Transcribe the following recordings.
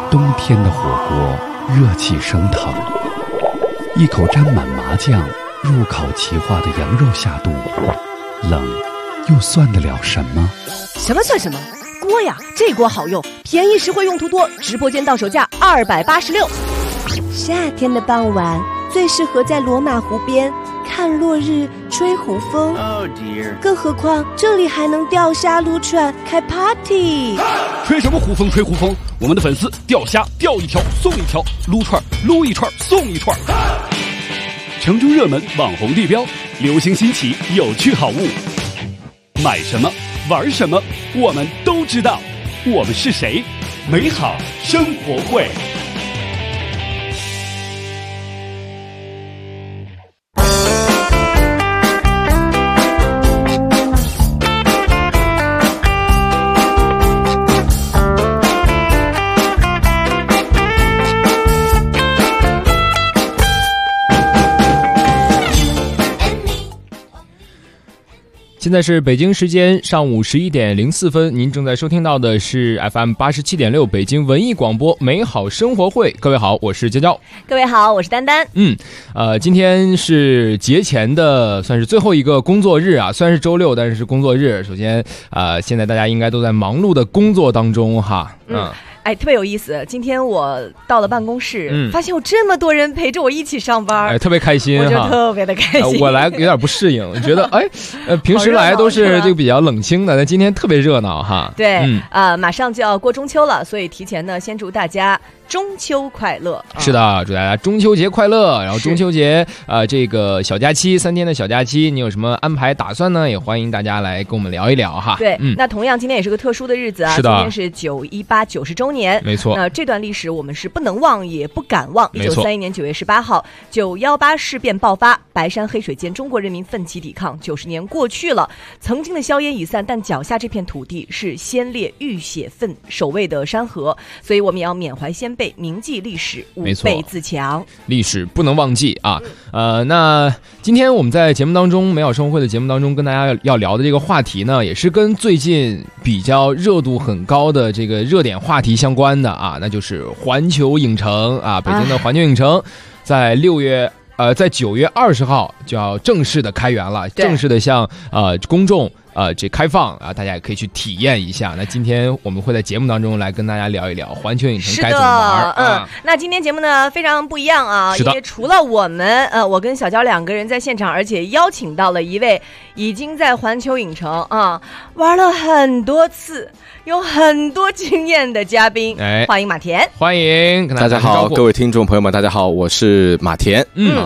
冬天的火锅热气升腾，一口沾满麻酱入烤齐化的羊肉下肚，冷又算得了什么？ 什么算什么？锅呀，这锅好用，便宜实惠，用途多，直播间到手价286。 夏天的傍晚最适合在罗马湖边看落日、吹湖风。 Oh dear！ 更何况这里还能钓虾、撸串、开 party。 吹什么湖风？吹湖风！我们的粉丝钓虾钓一条送一条，撸串撸一串送一串。城中热门网红地标，流行新奇有趣好物，买什么玩什么我们都知道。我们是谁？美好生活会。 现在是北京时间上午11点04分，您正在收听到的是 FM 87.6北京文艺广播美好生活会。各位好，我是娇娇。 各位好，我是丹丹。 今天是节前的算是最后一个工作日啊，虽然是周六，但是是工作日。首先现在大家应该都在忙碌的工作当中哈。 特别有意思。今天我到了办公室，发现有这么多人陪着我一起上班， 特别开心， 我就特别的开心。 我来有点不适应，觉得平时来都是这个比较冷清的，但今天特别热闹哈。 对，马上就要过中秋了，所以提前呢，先祝大家中秋快乐。 是的，祝大家中秋节快乐。然后中秋节这个小假期3天的小假期，你有什么安排打算呢？也欢迎大家来跟我们聊一聊哈。 对，那同样今天也是个特殊的日子啊， 是的， 今天是918 90周年。 没错， 那这段历史我们是不能忘也不敢忘。1931年9月18号918事变爆发，白山黑水间中国人民奋起抵抗。90年过去了，曾经的硝烟已散，但脚下这片土地是先烈浴血奋守卫的山河，所以我们也要缅怀先辈，铭记历史，吾辈自强。 历史不能忘记啊。那今天我们在节目当中，美好生活会的节目当中，跟大家要聊的这个话题呢，也是跟最近比较热度很高的这个热点话题相关的啊，那就是环球影城啊，北京的环球影城在9月20号就要正式的开园了，正式的向公众这开放啊，大家也可以去体验一下。那今天我们会在节目当中来跟大家聊一聊环球影城该怎么玩。 那今天节目呢非常不一样啊，因为除了我们我跟小娇2个人在现场，而且邀请到了一位已经在环球影城玩了很多次，有很多经验的嘉宾，欢迎马田。 欢迎， 大家好，各位听众朋友们，大家好，我是马田。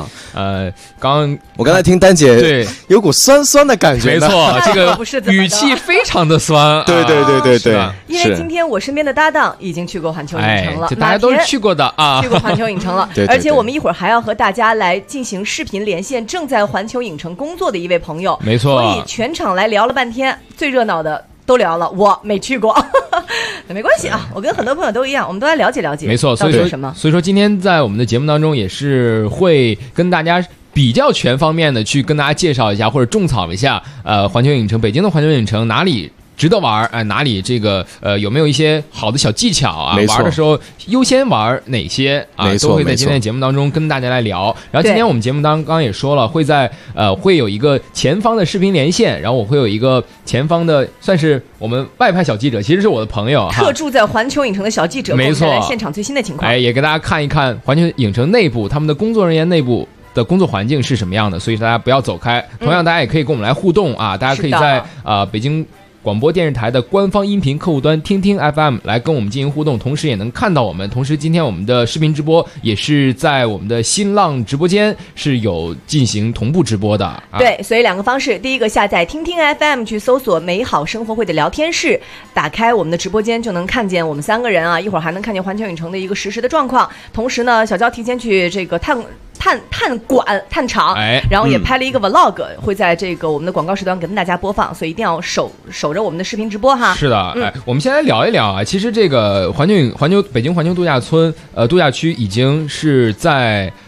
我刚才听丹姐对有股酸酸的感觉， 没错，这个语气非常的酸。对， 因为今天我身边的搭档已经去过环球影城了， 大家都是去过的啊， 去过环球影城了。 对， 而且我们一会儿还要和大家来进行视频连线，正在环球影城工作的一位朋友。 没错， 所以全场来聊了半天，最热闹的都聊了，我没去过。那没关系啊，我跟很多朋友都一样，我们都来了解了解。 没错，所以说今天在我们的节目当中也是会跟大家比较全方面的去跟大家介绍一下，或者种草一下环球影城，北京的环球影城哪里值得玩，哪里这个有没有一些好的小技巧啊？玩的时候优先玩哪些啊？都会在今天的节目当中跟大家来聊。然后今天我们节目刚刚也说了，会在会有一个前方的视频连线，然后我会有一个前方的算是我们外派小记者，其实是我的朋友特住在环球影城的小记者， 没错， 来现场最新的情况， 也给大家看一看环球影城内部他们的工作人员内部的工作环境是什么样的，所以大家不要走开。同样大家也可以跟我们来互动啊，大家可以在北京广播电视台的官方音频客户端听听 FM 来跟我们进行互动，同时也能看到我们。同时今天我们的视频直播也是在我们的新浪直播间是有进行同步直播的。 对，所以2个方式，第一个下载听听 FM 去搜索美好生活会的聊天室，打开我们的直播间就能看见我们3个人啊，一会儿还能看见环球影城的一个实时的状况。同时呢，小娇提前去这个探场，然后也拍了一个 vlog，会在这个我们的广告时段跟大家播放，所以一定要守着我们的视频直播哈。 是的，我们先来聊一聊啊。其实这个北京环球度假村度假区已经是在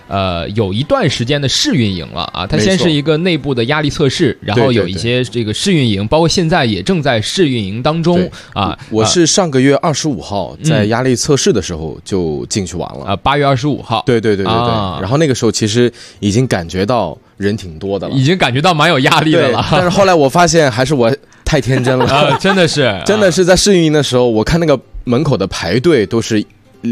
有一段时间的试运营了啊。它先是一个内部的压力测试，然后有一些这个试运营，包括现在也正在试运营当中啊。 我是上个月25号在压力测试的时候就进去玩了啊，8月25号。 对。然后那个时候其实已经感觉到人挺多的了， 已经感觉到蛮有压力的了。 但是后来我发现还是我太天真了， 真的是在试运营的时候，我看那个门口的排队都是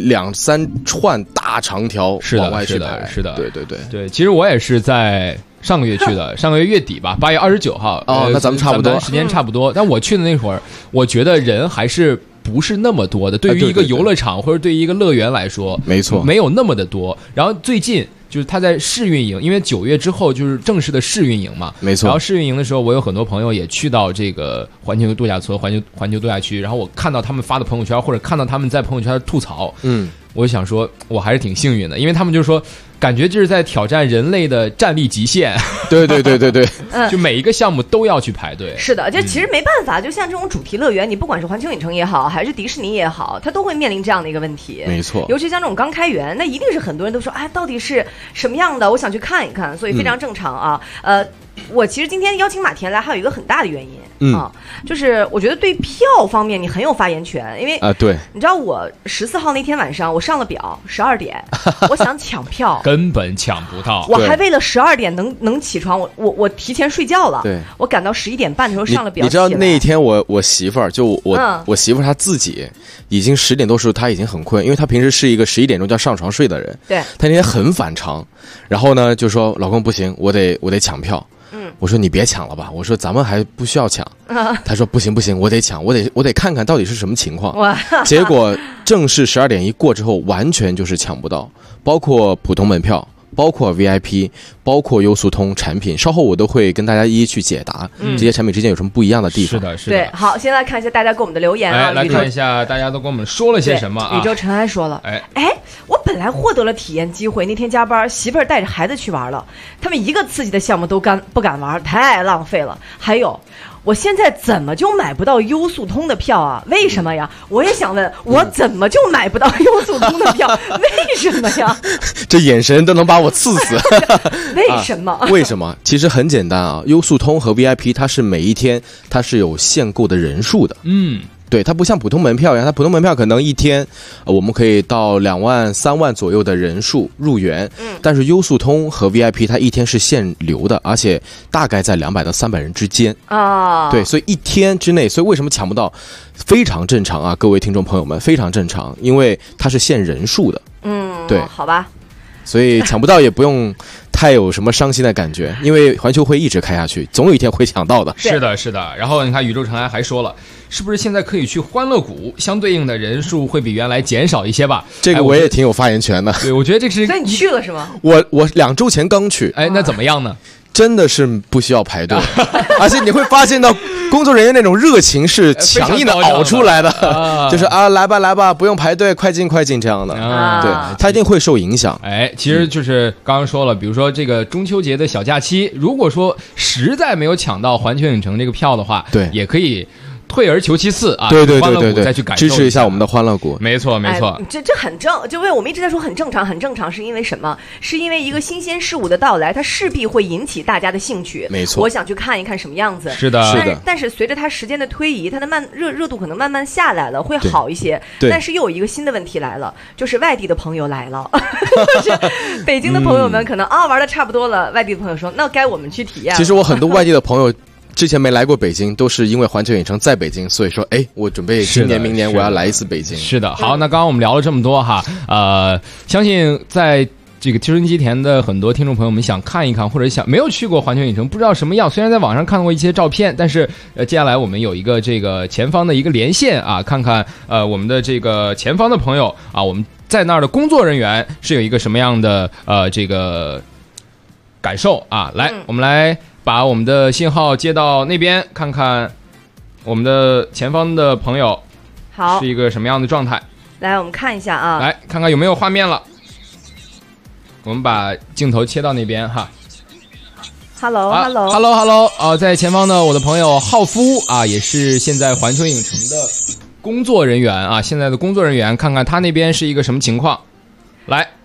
2-3串大长条往外去排， 是的， 对。 其实我也是在上个月去的，上个月月底吧，8月29号。 那咱们差不多， 时间差不多。但我去的那会儿，我觉得人还是不是那么多的。对于一个游乐场或者对于一个乐园来说， 没错， 没有那么的多。然后最近就是他在试运营，因为9月之后就是正式的试运营嘛， 没错。 然后试运营的时候，我有很多朋友也去到这个环球度假村、环球度假区，然后我看到他们发的朋友圈，或者看到他们在朋友圈的吐槽，我想说我还是挺幸运的，因为他们就说感觉就是在挑战人类的战力极限。 对， 就每一个项目都要去排队。 是的，就其实没办法，就像这种主题乐园，你不管是环球影城也好，还是迪士尼也好，它都会面临这样的一个问题。 没错， 尤其像这种刚开园，那一定是很多人都说，哎，到底是什么样的？我想去看一看，所以非常正常啊。我其实今天邀请马田来，还有一个很大的原因就是我觉得对票方面你很有发言权，因为对， 你知道我14号那天晚上我上了表，12点，我想抢票， 根本抢不到， 我还为了12点能起床，我提前睡觉了， 对， 我赶到11点半的时候上了表。 你知道那一天我媳妇儿就我媳妇儿她自己已经10点多时候她已经很困，因为她平时是一个11点钟就要上床睡的人， 对， 她那天很反常，然后呢就说老公不行，我得抢票。我说你别抢了吧，我说咱们还不需要抢。他说不行，我得抢，我得看看到底是什么情况。结果正式12点一过之后，完全就是抢不到，包括普通门票，包括 VIP， 包括优速通产品，稍后我都会跟大家一一去解答这些产品之间有什么不一样的地方。 是的。 对，好，现在看一下大家给我们的留言啊， 来看一下大家都跟我们说了些什么啊。 宇宙尘埃说了，我本来获得了体验机会，那天加班，媳妇儿带着孩子去玩了，他们一个刺激的项目都不敢玩，太浪费了。还有，我现在怎么就买不到优速通的票啊？为什么呀？我也想问，我怎么就买不到优速通的票？为什么呀？ 这眼神都能把我刺死。 为什么？ 为什么？其实很简单啊，优速通和 VIP 它是每一天它是有限购的人数的。对，它不像普通门票一样，它普通门票可能一天，我们可以到2万、3万左右的人数入园。但是优速通和 VIP 它一天是限流的，而且大概在200到300人之间啊。对，所以一天之内，所以为什么抢不到，非常正常啊，各位听众朋友们，非常正常，因为它是限人数的。对， 好吧。 所以抢不到也不用太有什么伤心的感觉，因为环球会一直开下去，总有一天会抢到的。 是的。然后你看宇宙尘埃还说了，是不是现在可以去欢乐谷，相对应的人数会比原来减少一些吧？ 这个我也挺有发言权的。 对，我觉得这是。 所以你去了是吗？ 我2周前刚去。 那怎么样呢？ 真的是不需要排队，而且你会发现到工作人员那种热情是强硬的熬出来的，就是来吧，不用排队，快进这样的。对，他一定会受影响。 其实就是刚刚说了，比如说这个中秋节的小假期，如果说实在没有抢到环球影城这个票的话， 对， 也可以退而求其次啊， 对， 再去感受支持一下我们的欢乐谷。 没错， 这很就为我们一直在说很正常，是因为什么？是因为一个新鲜事物的到来，它势必会引起大家的兴趣。 没错， 我想去看一看什么样子。 是的。 但是随着它时间的推移，它的热度可能慢慢下来了，会好一些。但是又有一个新的问题来了，就是外地的朋友来了，就是北京的朋友们可能玩的差不多了，外地的朋友说，那该我们去体验了。 其实我很多外地的朋友。之前没来过北京，都是因为环球影城在北京，所以说，我准备今年、明年我要来一次北京。 是的，好，那刚刚我们聊了这么多哈，相信在这个收音机前的很多听众朋友们想看一看，或者没有去过环球影城，不知道什么样。虽然在网上看过一些照片，但是接下来我们有一个这个前方的一个连线啊，看看我们的这个前方的朋友啊，我们在那儿的工作人员是有一个什么样的这个感受啊？来，我们来。把我们的信号接到那边，看看我们的前方的朋友是一个什么样的状态。 来，我们看一下啊， 来看看有没有画面了。我们把镜头切到那边哈。Hello， 在前方的我的朋友浩夫啊，也是现在环球影城的工作人员啊，现在的工作人员，看看他那边是一个什么情况。来，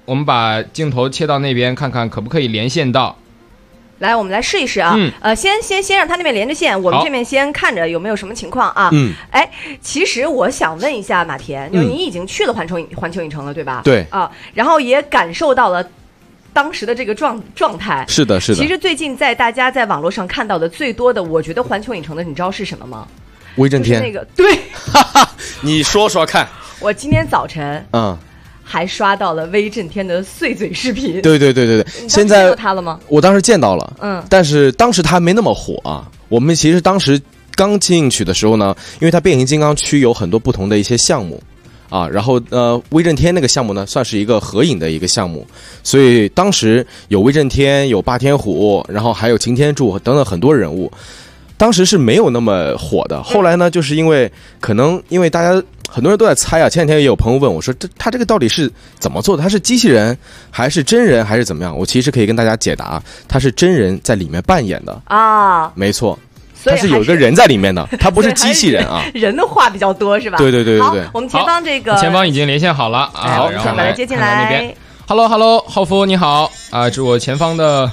我们把镜头切到那边，看看可不可以连线到。 来，我们来试一试啊。先让他那边连着线，我们这边先看着有没有什么情况啊。哎，其实我想问一下马田，就是你已经去了环球影城了，对吧？ 对啊，然后也感受到了当时的这个状态。 是的，是的。 其实最近大家在网络上看到的最多的，我觉得环球影城的，你知道是什么吗？ 威震天。 就是那个对， 你说说看。 我今天早晨还刷到了威震天的碎嘴视频。对， 现在见到他了吗？ 我当时见到了，但是当时他还没那么火啊。我们其实当时刚进去的时候呢，因为它变形金刚区有很多不同的一些项目啊，然后威震天那个项目呢，算是一个合影的一个项目，所以当时有威震天，有霸天虎，然后还有擎天柱等等很多人物。当时是没有那么火的，后来呢，就是因为可能因为大家很多人都在猜啊，前两天也有朋友问我说，他这个到底是怎么做的？他是机器人还是真人还是怎么样？我其实可以跟大家解答，他是真人在里面扮演的啊，没错，他是有一个人在里面的，他不是机器人啊。 人的话比较多是吧？ 对。好， 我们前方前方已经连线好了啊， 好，然后把他接进来。 那边 ，Hello， 浩夫你好啊，这是我前方的。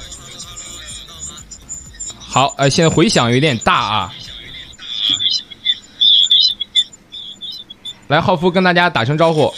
好，现在回响有点大啊。来，浩夫跟大家打声招呼。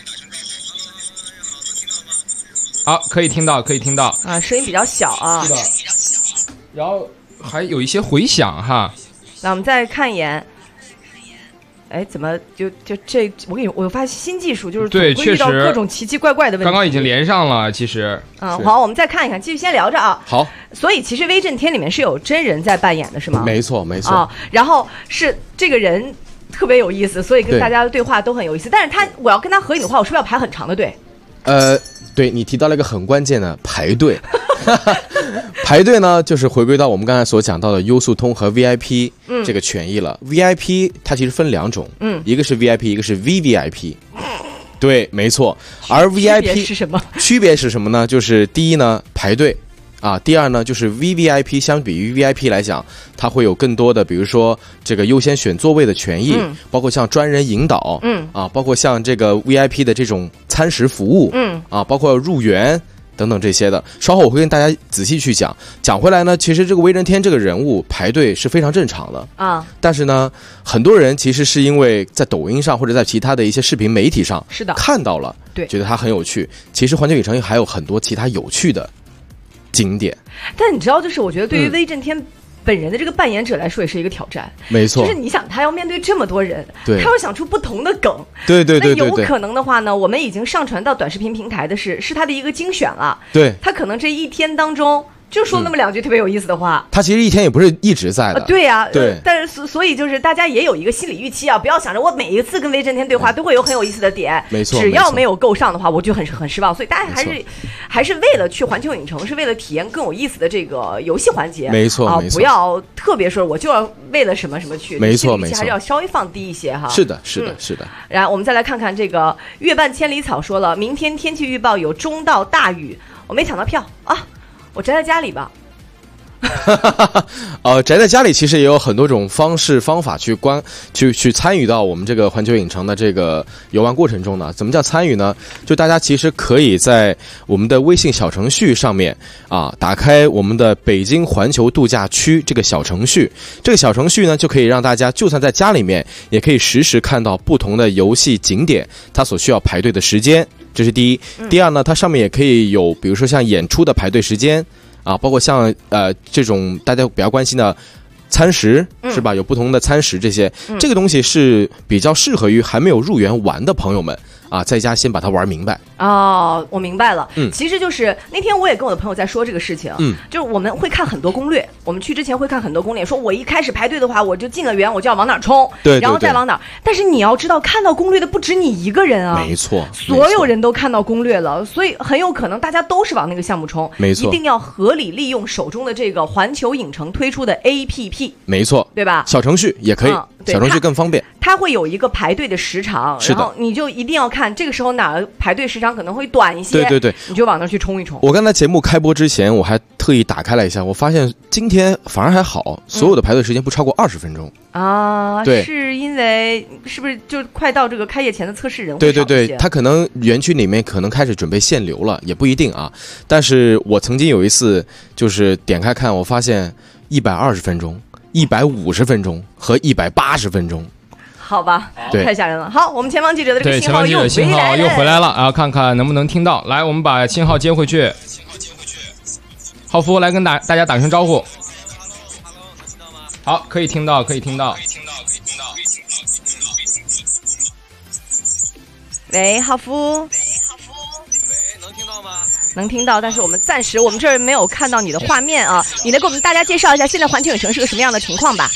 好，可以听到啊，声音比较小啊。 是的。然后还有一些回响哈。 那我们再看一眼。哎，怎么就这？我发现新技术就是总会遇到各种奇奇怪怪的问题。 刚刚已经连上了，其实。 好，我们再看一看，继续先聊着啊。 好。 所以其实威震天里面是有真人在扮演的，是吗？ 没错。 然后是这个人特别有意思，所以跟大家的对话都很有意思。但是我要跟他合影的话，我是不是要排很长的队？ 对，你提到了一个很关键的排队。排队呢，就是回归到我们刚才所讲到的优速通和 VIP 这个权益了。VIP 它其实分两种，一个是 VIP， 一个是 VVIP。对，没错。而 VIP 是什么？ 区别是什么呢？就是第一呢，排队。啊，第二呢，就是 VVIP 相比于 VIP 来讲，它会有更多的，比如说这个优先选座位的权益，包括像专人引导，包括像这个 VIP 的这种餐食服务，包括入园等等这些的。稍后我会跟大家仔细去讲。讲回来呢，其实这个威震天这个人物排队是非常正常的啊，但是呢，很多人其实是因为在抖音上或者在其他的一些视频媒体上是的看到了，对，觉得他很有趣。其实环球影城还有很多其他有趣的景点， 但你知道，就是我觉得对于威震天本人的这个扮演者来说，也是一个挑战。 没错， 就是你想，他要面对这么多人，他要想出不同的梗， 对。那有可能的话呢，我们已经上传到短视频平台的是他的一个精选了。 对， 他可能这一天当中就说那么两句特别有意思的话。 他其实一天也不是一直在的。 对呀，对。但是所以就是大家也有一个心理预期啊，不要想着我每一次跟威震天对话都会有很有意思的点。 没错。 只要没有够上的话，我就很失望。所以大家还是为了去环球影城，是为了体验更有意思的这个游戏环节。 没错， 不要特别说我就要为了什么去。 没错， 还是要稍微放低一些哈。 是的。 然后我们再来看看这个月半千里草说了，明天天气预报有中到大雨，我没抢到票啊，我宅在家里吧。 宅在家里其实也有很多种方法去参与到我们这个环球影城的这个游玩过程中呢。怎么叫参与呢？就大家其实可以在我们的微信小程序上面啊，打开我们的北京环球度假区这个小程序。这个小程序呢，就可以让大家就算在家里面，也可以实时看到不同的游戏景点它所需要排队的时间。这是第一。第二呢，它上面也可以有，比如说像演出的排队时间。啊，包括像这种大家比较关心的餐食，是吧？有不同的餐食，这个东西是比较适合于还没有入园玩的朋友们啊，在家先把它玩明白。 哦，我明白了。其实就是那天我也跟我的朋友在说这个事情。就是我们会看很多攻略，我们去之前会看很多攻略，说我一开始排队的话，我就进了园，我就要往哪冲， 对， 然后再往哪。但是你要知道，看到攻略的不止你一个人啊， 没错， 所有人都看到攻略了，所以很有可能大家都是往那个项目冲。 没错， 一定要合理利用手中的这个环球影城推出的 APP。 没错， 对吧？ 小程序也可以。 小程序更方便。 它会有一个排队的时长，然后你就一定要看这个时候哪个排队时长可能会短一些， 对， 你就往那去冲一冲。 我刚才节目开播之前，我还特意打开了一下，我发现今天反而还好，所有的排队时间不超过20分钟。对， 是因为是不是就快到这个开业前的测试人会少一些？ 对，它可能园区里面可能开始准备限流了，也不一定啊。但是我曾经有一次就是点开看，我发现120分钟、150分钟和180分钟。 好吧，太吓人了。好，我们前方记者的这个信号又回来了啊，看看能不能听到。来，我们把信号接回去。浩夫来跟大家打声招呼。好，可以听到。 喂，浩夫。 喂，能听到吗？ 能听到，但是我们这儿没有看到你的画面啊。你来给我们大家介绍一下现在环球影城是个什么样的情况吧？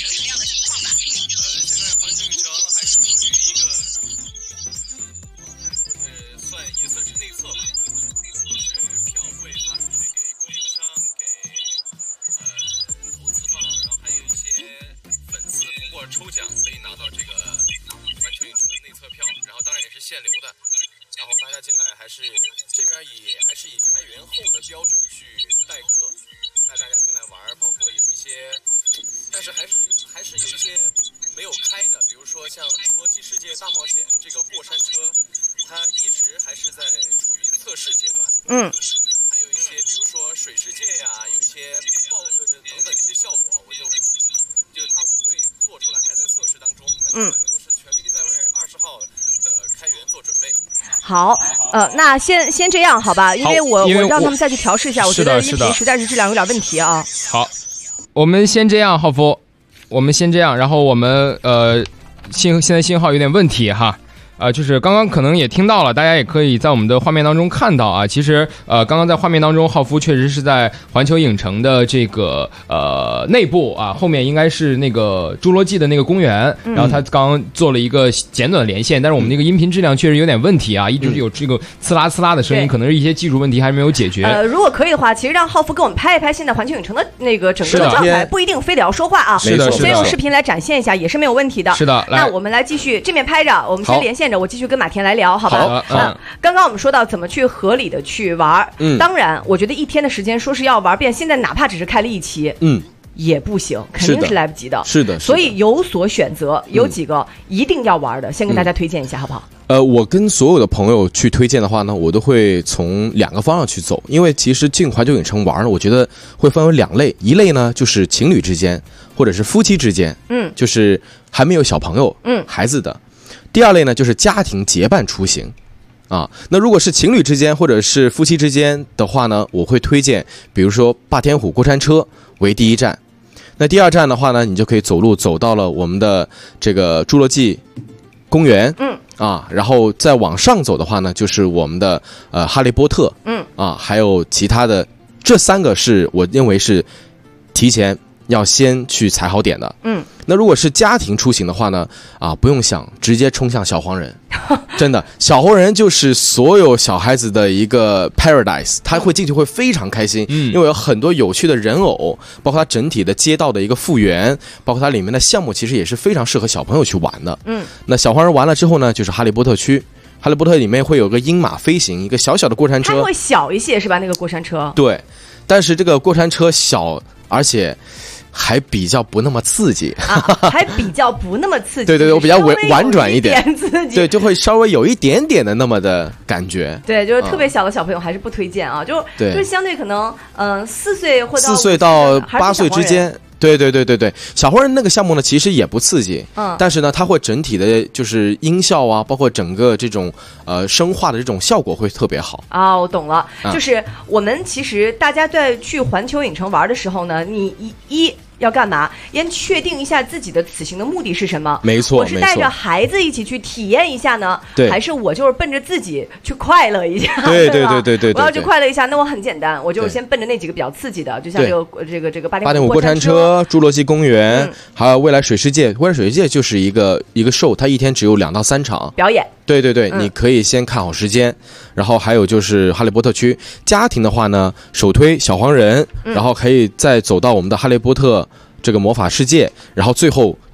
抽奖可以拿到这个环球影城的内测票，然后当然也是限流的，然后大家进来这边还是以开园后的标准去待客，带大家进来玩，包括有一些，但是还是有一些没有开的，比如说像侏罗纪世界大冒险这个过山车，它一直还是在处于测试阶段。还有一些比如说水世界呀，有一些等等一些效果，就是它不会做出来，还在测试当中。反正都是全力在为20号的开园做准备。 好，那先这样好吧，因为我让他们再去调试一下，我觉得音频实在是质量有点问题啊。 好，我们先这样，浩夫，我们先这样，然后我们现在信号有点问题哈。就是刚刚可能也听到了，大家也可以在我们的画面当中看到啊。其实刚刚在画面当中，浩夫确实是在环球影城的这个内部啊，后面应该是那个侏罗纪的那个公园，然后他刚刚做了一个简短的连线，但是我们那个音频质量确实有点问题啊，一直有这个呲啦的声音，可能是一些技术问题还没有解决。 如果可以的话，其实让浩夫给我们拍一拍现在环球影城的那个整个的状态，不一定非得要说话啊， 是的， 先用视频来展现一下也是没有问题的。 是的， 那我们来继续这面拍着，我们先连线。我继续跟马田来聊，好吧？刚刚我们说到怎么去合理的去玩，当然，我觉得一天的时间说是要玩遍，现在哪怕只是开了一期，也不行，肯定是来不及的。 是的， 所以有所选择，有几个一定要玩的，先跟大家推荐一下，好不好？ 我跟所有的朋友去推荐的话呢，我都会从2个方向去走，因为其实进环球影城玩呢，我觉得会分为2类，一类呢就是情侣之间或者是夫妻之间，就是还没有小朋友，孩子的。第2类呢，就是家庭结伴出行，啊，那如果是情侣之间或者是夫妻之间的话呢，我会推荐，比如说霸天虎过山车为第1站，那第2站的话呢，你就可以走路走到了我们的这个侏罗纪公园，然后再往上走的话呢，就是我们的哈利波特，还有其他的，这3个是我认为是提前要先去踩好点的。那如果是家庭出行的话呢，不用想，直接冲向小黄人。真的，小黄人就是所有小孩子的一个 paradise， 他会进去会非常开心，因为有很多有趣的人偶，包括它整体的街道的一个复原，包括它里面的项目，其实也是非常适合小朋友去玩的。那小黄人完了之后呢，就是哈利波特区。哈利波特里面会有个鹰马飞行，一个小小的过山车， 它会小一些是吧？那个过山车。 对，但是这个过山车小，而且还比较不那么刺激， 还比较不那么刺激。 对，我比较婉转一点， 刺激， 对，就会稍微有一点点的那么的感觉。 对，就是特别小的小朋友还是不推荐啊，就是相对可能4岁或 4岁到8岁之间。对，小黄人那个项目呢，其实也不刺激，但是呢，它会整体的就是音效啊，包括整个这种声化的这种效果会特别好啊。我懂了，就是我们其实大家在去环球影城玩的时候呢，你要干嘛？先确定一下自己的此行的目的是什么。 没错， 我是带着孩子一起去体验一下呢，还是我就是奔着自己去快乐一下？ 对， 我要去快乐一下，那我很简单，我就是先奔着那几个比较刺激的，就像这个八点五过山车、侏罗纪公园，还有未来水世界。未来水世界就是一个 show， 它一天只有2到3场表演。 对，你可以先看好时间，然后还有就是哈利波特区。家庭的话呢，首推小黄人，然后可以再走到我们的哈利波特这个魔法世界，然后最后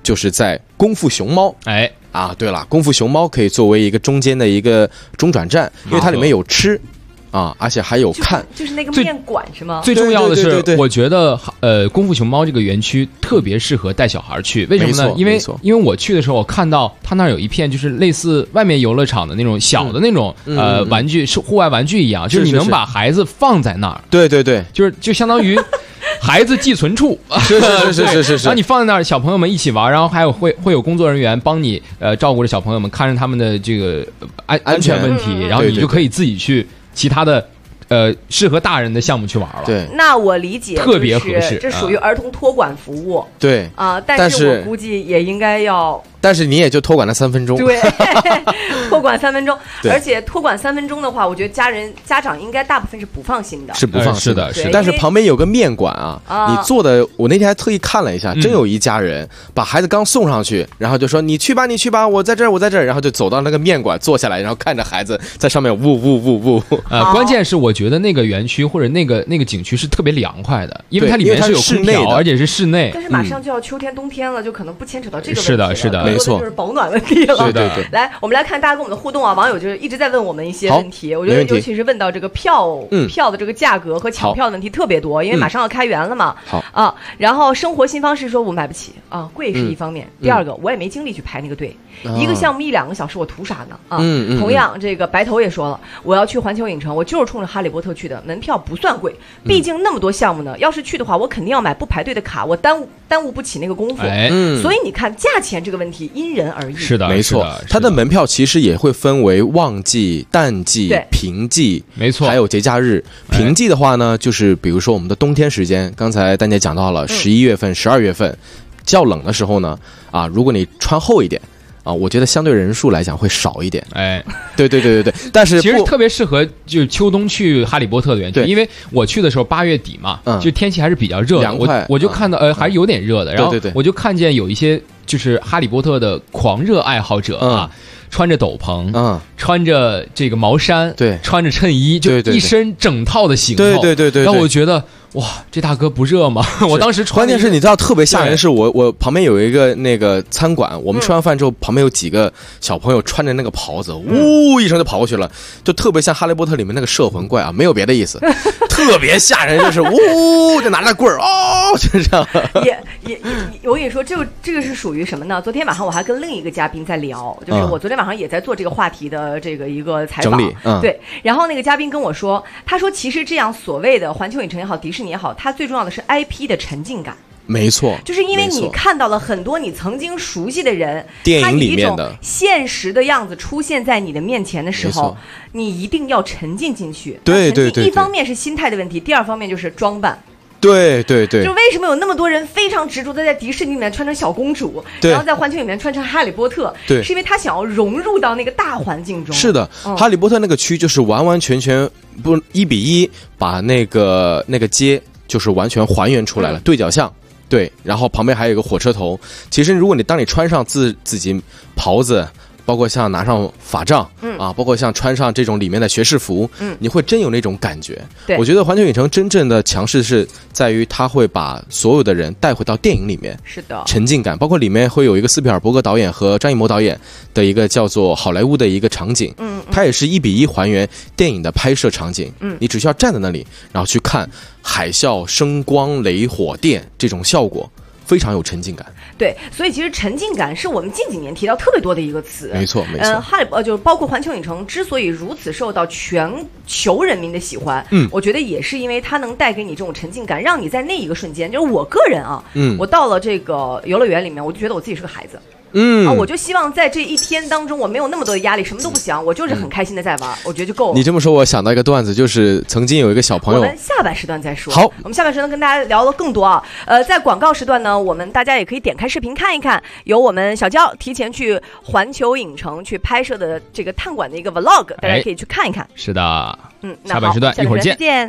就是在功夫熊猫。 哎， 对了，功夫熊猫可以作为一个中间的一个中转站，因为它里面有吃。而且还有看， 就是那个面馆是吗？ 最重要的是， 对我觉得功夫熊猫这个园区特别适合带小孩去，为什么呢？因为我去的时候，我看到它那儿有一片就是类似外面游乐场的那种小的那种玩具，是户外玩具一样，就是你能把孩子放在那儿。 对， 就相当于孩子寄存处。 是。 然后你放在那儿，小朋友们一起玩，然后还有会有工作人员帮你照顾着小朋友们，看着他们的这个安全问题，然后你就可以自己去其他的适合大人的项目去玩了。 对， 那我理解特别合适， 这属于儿童托管服务。 对但是我估计也应该要。 但是你也就托管了3分钟。 对，托管3分钟，而且托管3分钟的话，我觉得家长应该大部分是不放心的， 是不放心的。是的。 但是旁边有个面馆你做的，我那天还特意看了一下，真有一家人把孩子刚送上去，然后就说你去吧，我在这儿，然后就走到那个面馆坐下来，然后看着孩子在上面呜。 关键是我觉得那个园区或者那个景区是特别凉快的，因为它里面是有空调，而且是室内。 但是马上就要秋天冬天了，就可能不牵扯到这个问题了。 是的。 没错， 就是保暖问题了。 对。 来，我们来看大家跟我们的互动网友就是一直在问我们一些问题。我觉得尤其是问到这个票的这个价格和抢票的问题特别多，因为马上要开园了嘛。然后生活新方式说我买不起贵是一方面，第二个我也没精力去排那个队，一个项目1-2个小时，我图啥呢？同样这个白头也说了，我要去环球影城，我就是冲着哈利波特去的，门票不算贵，毕竟那么多项目呢，要是去的话，我肯定要买不排队的卡，我耽误不起那个功夫。所以你看价钱这个问题因人而异。 是的， 没错。它的门票其实也会分为旺季、淡季、平季， 没错， 还有节假日。平季的话呢，就是比如说我们的冬天时间，刚才丹姐讲到了11月份、12月份较冷的时候呢，如果你穿厚一点。我觉得相对人数来讲会少一点。对，但是其实特别适合就是秋冬去哈利波特的园区，因为我去的时候8月底嘛，就天气还是比较热的，我就看到还是有点热的，然后我就看见有一些就是哈利波特的狂热爱好者穿着斗篷，穿着这个毛衫，穿着衬衣，就一身整套的行头。 对。 然后我觉得哇，这大哥不热吗？我当时关键是你知道特别吓人，是我旁边有一个那个餐馆，我们吃完饭之后，旁边有几个小朋友穿着那个袍子，呜一声就跑过去了，就特别像哈利波特里面那个摄魂怪没有别的意思，特别吓人，就是呜就拿着棍儿就这样。 我跟你说，这个是属于什么呢？昨天晚上我还跟另一个嘉宾在聊，就是我昨天晚上也在做这个话题的这个一个采访整理， 对。然后那个嘉宾跟我说，他说其实这样所谓的环球影城也好，迪士尼也好，它最重要的是 IP 的沉浸感。 没错， 就是因为你看到了很多你曾经熟悉的人， 电影里面的现实的样子出现在你的面前的时候，你一定要沉浸进去。 对， 一方面是心态的问题，第二方面就是装扮。 对，就为什么有那么多人非常执着的在迪士尼里面穿成小公主，然后在环球里面穿成哈利波特？ 对， 是因为他想要融入到那个大环境中。 是的，哈利波特那个区就是完完全全不1比1把那个街就是完全还原出来了，对角巷。对，然后旁边还有一个火车头。其实如果当你穿上自己袍子，包括像拿上法杖，包括像穿上这种里面的学士服，你会真有那种感觉。我觉得环球影城真正的强势是在于它会把所有的人带回到电影里面， 是的， 沉浸感。包括里面会有一个斯皮尔伯格导演和张艺谋导演的一个叫做好莱坞的一个场景，它也是1比1还原电影的拍摄场景。你只需要站在那里，然后去看海啸、声光、雷火电这种效果。非常有沉浸感。 对，所以其实沉浸感是我们近几年提到特别多的一个词。 没错，没错。 就包括环球影城之所以如此受到全球人民的喜欢，我觉得也是因为它能带给你这种沉浸感，让你在那一个瞬间，就是我个人我到了这个游乐园里面，我就觉得我自己是个孩子。我就希望在这一天当中，我没有那么多的压力，什么都不想，我就是很开心的在玩，我觉得就够了。 你这么说，我想到一个段子，就是曾经有一个小朋友。 我们下半时段再说。 好， 我们下半时段跟大家聊了更多在广告时段呢，大家也可以点开视频看一看，有我们小娇提前去环球影城去拍摄的这个探馆的一个 vlog， 大家可以去看一看。 是的， 那下半时段一会儿见。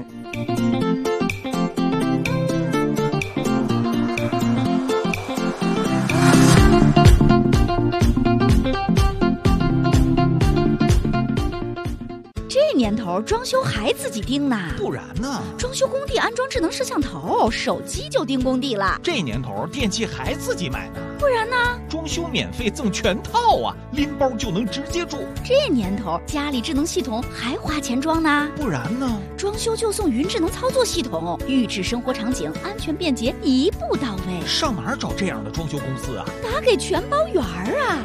这年头装修还自己盯呢？ 不然呢？ 装修工地安装智能摄像头，手机就盯工地了。 这年头电器还自己买呢？ 不然呢？ 装修免费赠全套啊，拎包就能直接住。 这年头家里智能系统还花钱装呢？ 不然呢？ 装修就送云智能操作系统，预制生活场景，安全便捷，一步到位。 上哪儿找这样的装修公司啊？ 打给全包园啊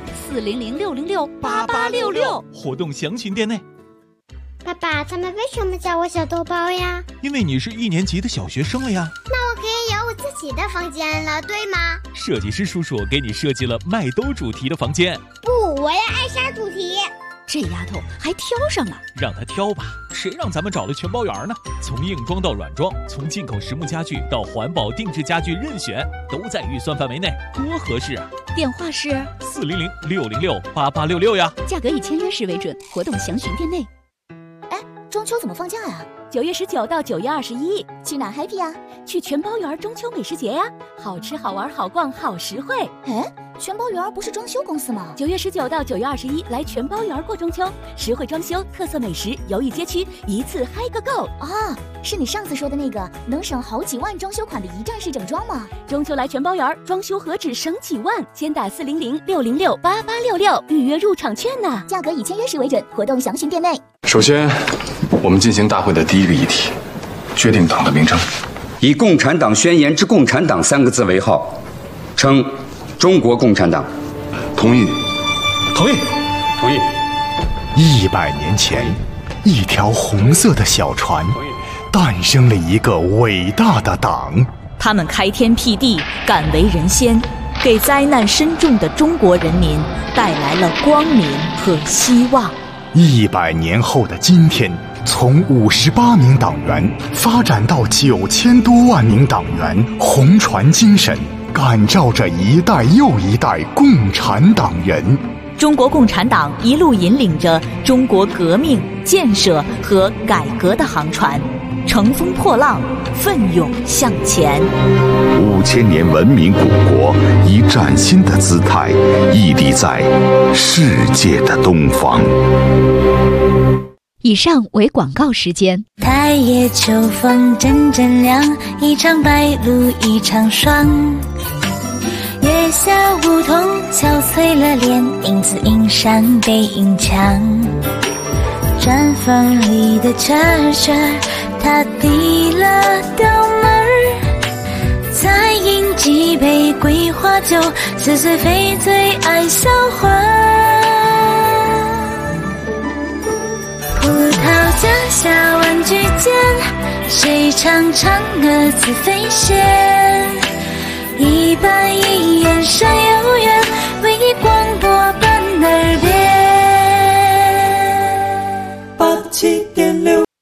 ，400-606-8866， 活动详询店内。 爸爸，他们为什么叫我小豆包呀？ 因为你是1年级的小学生了呀。 那我可以有我自己的房间了，对吗？ 设计师叔叔给你设计了麦兜主题的房间。 不，我要艾莎主题。 这丫头还挑上了， 让她挑吧，谁让咱们找了全包园呢？从硬装到软装，从进口实木家具到环保定制家具，任选都在预算范围内，多合适啊！ 电话是 400-606-8866呀， 价格以签约时为准，活动详询店内。 中秋怎么放假呀 ？9月19到9月21， 去哪 happy 呀？ 去全包园中秋美食节呀，好吃好玩好逛好实惠。 全包园不是装修公司吗 ？9月19到9月21来全包园过中秋，实惠装修，特色美食，游艺街区，一次嗨个够啊！是你上次说的那个能省好几万装修款的一站式整装吗？ 中秋来全包园，装修何止省几万？先打400-606-8866预约入场券呢， 价格以签约时为准，活动详询店内。 首先，我们进行大会的第一个议题，决定党的名称， 以共产党宣言之共产党3个字为号，称中国共产党。 同意。 同意。同意。 100年前，一条红色的小船，诞生了一个伟大的党。 他们开天辟地，敢为人先，给灾难深重的中国人民带来了光明和希望。 100年后的今天，从58名党员发展到9000多万名党员，红船精神感召着一代又一代共产党人。 中国共产党一路引领着中国革命、建设和改革的航船，乘风破浪，奋勇向前。 5000年文明古国以崭新的姿态屹立在世界的东方。 以上为广告时间。 太夜秋风阵阵凉，一场白露一场霜。月下梧桐憔悴了脸，影子映上背影墙。毡房里的车车，他递了刀门儿，再饮几杯桂花酒，似是非最爱笑话。葡萄架下玩具间，谁唱嫦娥自飞仙？一板一眼山有缘，为你广播伴耳边。87.6。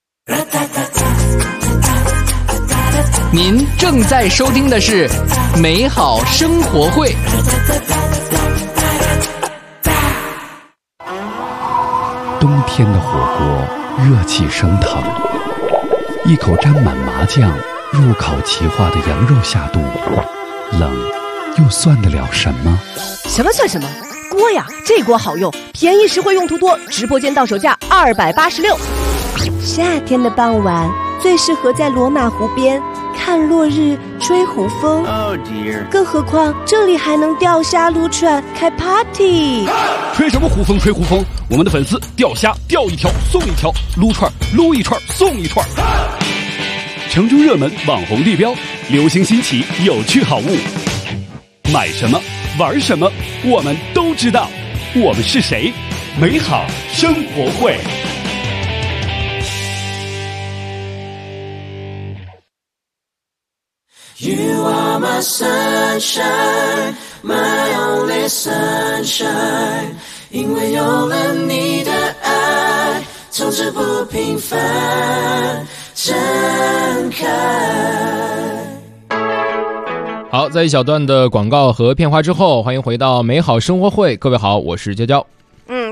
您正在收听的是美好生活会。 冬天的火锅热气升腾，一口沾满麻酱入口即化的羊肉下肚，冷又算得了什么？ 什么算什么？锅呀，这锅好用，便宜实惠，用途多，直播间到手价286。 夏天的傍晚最适合在罗马湖边看落日、吹湖风。更何况这里还能钓虾、撸串、开 party。 吹什么湖风？吹湖风！我们的粉丝钓虾钓一条送一条，撸串撸一串送一串。城中热门网红地标，流行新奇有趣好物，买什么玩什么我们都知道。我们是谁？美好生活会。 You are my sunshine, my only sunshine， 因为有了你的爱，从此不平凡，睁开。 好，在一小段的广告和片花之后，欢迎回到美好生活会。各位好，我是娇娇。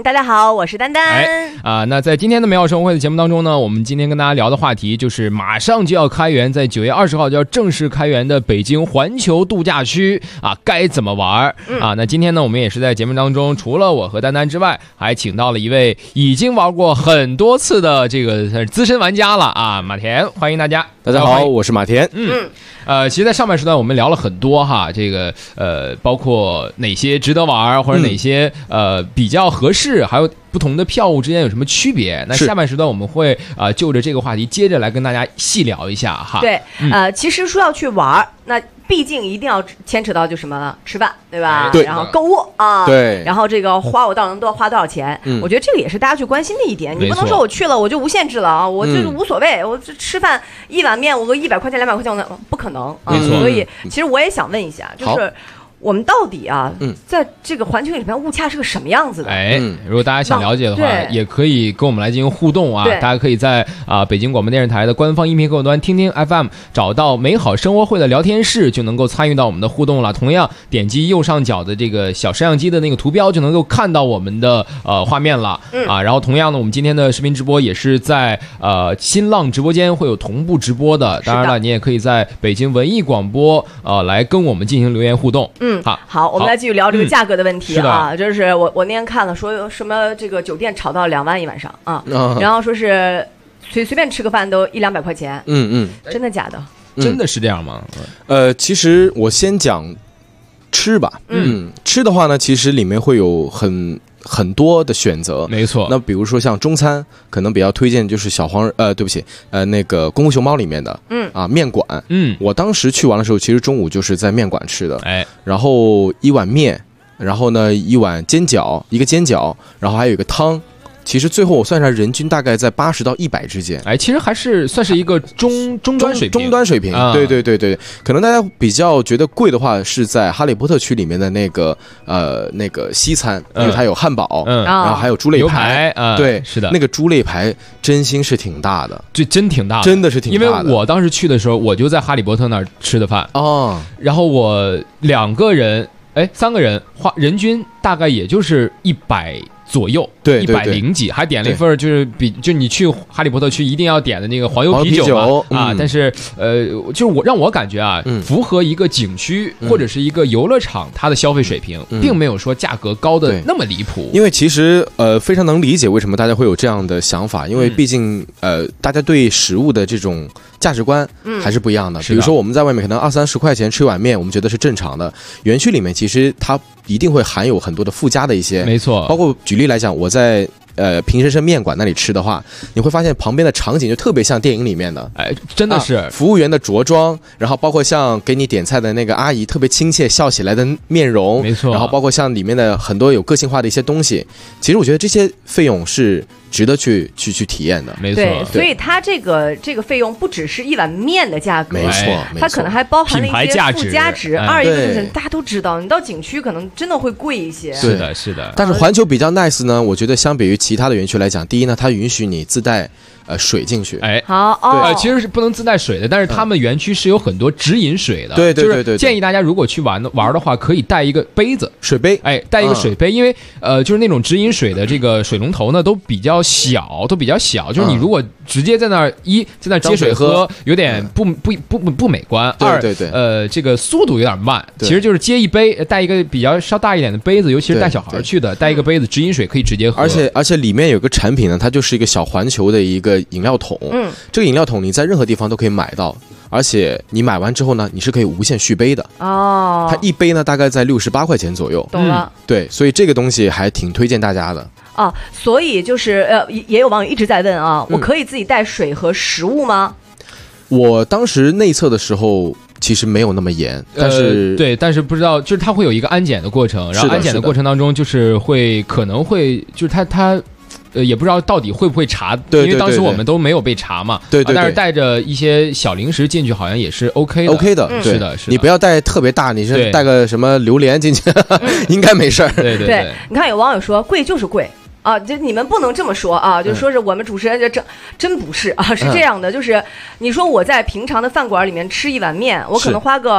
大家好，我是丹丹。 那在今天的美好生活会的节目当中呢，我们今天跟大家聊的话题就是马上就要开园，在9月20号就要正式开园的北京环球度假区该怎么玩那今天呢，我们也是在节目当中，除了我和丹丹之外，还请到了一位已经玩过很多次的这个资深玩家了马田，欢迎大家。 大家好，我是马田。 其实在上半时段我们聊了很多这个包括哪些值得玩，或者哪些比较合适，还有不同的票务之间有什么区别。那下半时段我们会就着这个话题接着来跟大家细聊一下哈。 对，其实说要去玩，那毕竟一定要牵扯到就什么了，吃饭，对吧？ 对， 然后购物对， 然后这个花我到底能花多少钱？我觉得这个也是大家去关心的一点。你不能说我去了我就无限制了我就是无所谓，我吃饭一碗面我个100块钱200块钱不可能所以其实我也想问一下，就是我们到底在这个环球影城物价是个什么样子的？ 如果大家想了解的话，也可以跟我们来进行互动大家可以在北京广播电视台的官方音频客户端听听 FM 找到美好生活会的聊天室，就能够参与到我们的互动了。同样点击右上角的这个小摄像机的那个图标，就能够看到我们的画面了然后同样呢，我们今天的视频直播也是在新浪直播间会有同步直播的。当然了，你也可以在北京文艺广播来跟我们进行留言互动。 好，我们来继续聊这个价格的问题就是我那天看了说有什么这个酒店炒到2万1晚上然后说是随便吃个饭都100-200块钱。真的假的？ 真的是这样吗？ 其实我先讲吃吧。吃的话呢，其实里面会有很多的选择， 没错。 那比如说像中餐，可能比较推荐就是对不起，那个功夫熊猫里面的面馆。我当时去玩的时候，其实中午就是在面馆吃的。然后一碗面，然后呢一碗煎饺，一个煎饺，然后还有一个汤。其实最后我算下人均大概在80到100之间。 其实还是算是一个中端水平。 中端水平，对。可能大家比较觉得贵的话，是在哈利波特区里面的那个西餐，因为它有汉堡，然后还有猪肋排。对， 是的， 那个猪肋排真心是挺大的， 真挺大的， 真的是挺大的。 因为我当时去的时候，我就在哈利波特那儿吃的饭然后我3个人花人均大概也就是100左右， 对 100几，还点了一份就你去哈利波特区一定要点的那个黄油啤酒但是就是让我感觉符合一个景区或者是一个游乐场它的消费水平，并没有说价格高的那么离谱。 因为其实非常能理解为什么大家会有这样的想法，因为毕竟大家对食物的这种价值观还是不一样的。比如说我们在外面可能20-30块钱吃一碗面，我们觉得是正常的。园区里面其实它一定会含有很多的附加的一些， 没错。 包括举例来讲，我在平生生面馆那里吃的话，你会发现旁边的场景就特别像电影里面的， 真的是服务员的着装，然后包括像给你点菜的那个阿姨特别亲切笑起来的面容， 没错。 然后包括像里面的很多有个性化的一些东西，其实我觉得这些费用是值得去体验的， 没错。 对，所以它这个费用不只是一碗面的价格， 没错， 它可能还包含了一些附加值。二一个就是大家都知道，你到景区可能真的会贵一些。 是的。 但是环球比较 nice 呢，我觉得相比于其他的园区来讲，第一呢，它允许你自带水进去。 好其实是不能自带水的，但是他们园区是有很多直饮水的。 对， 就是建议大家如果去玩的话，可以带一个杯子， 水杯， 带一个水杯，因为就是那种直饮水的这个水龙头呢都比较小，就是你如果直接在那儿接水喝，有点不美观。 对， 这个速度有点慢。其实就是接一杯，带一个比较稍大一点的杯子，尤其是带小孩去的，带一个杯子直饮水可以直接喝。 而且里面有个产品呢，它就是一个小环球的一个饮料桶。这个饮料桶你在任何地方都可以买到，而且你买完之后呢，你是可以无限续杯的。它一杯呢大概在68块钱左右。 懂了。 对，所以这个东西还挺推荐大家的。 所以就是也有网友一直在问我可以自己带水和食物吗？ 我当时内测的时候其实没有那么严， 但是不知道，就是它会有一个安检的过程，然后安检的过程当中就是可能会就是它也不知道到底会不会查，因为当时我们都没有被查嘛。 对， 但是带着一些小零食进去好像也是 OK 的。是的， 你不要带特别大，你是带个什么榴莲进去应该没事儿。 对， 你看有网友说贵就是贵。就你们不能这么说就说是我们主持人就真不是是这样的，就是你说我在平常的饭馆里面吃一碗面，我可能花个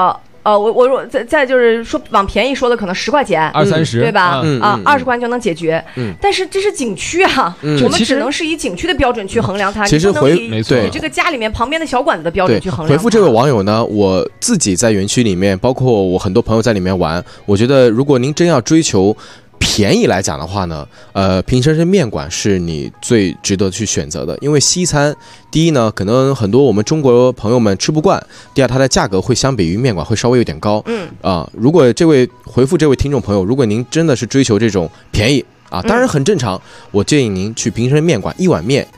我再就是说往便宜说的可能10块钱 ，20-30， 对吧？20块钱就能解决。但是这是景区啊，我们只能是以景区的标准去衡量它， 其实你不能以对这个家里面旁边的小馆子的标准去衡量。 回复这位网友呢，我自己在园区里面，包括我很多朋友在里面玩，我觉得如果您真要追求便宜来讲的话呢，平生生面馆是你最值得去选择的，因为西餐第一呢，可能很多我们中国朋友们吃不惯；第二，它的价格会相比于面馆会稍微有点高。如果回复这位听众朋友，如果您真的是追求这种便宜啊，当然很正常，我建议您去平生生面馆，一碗面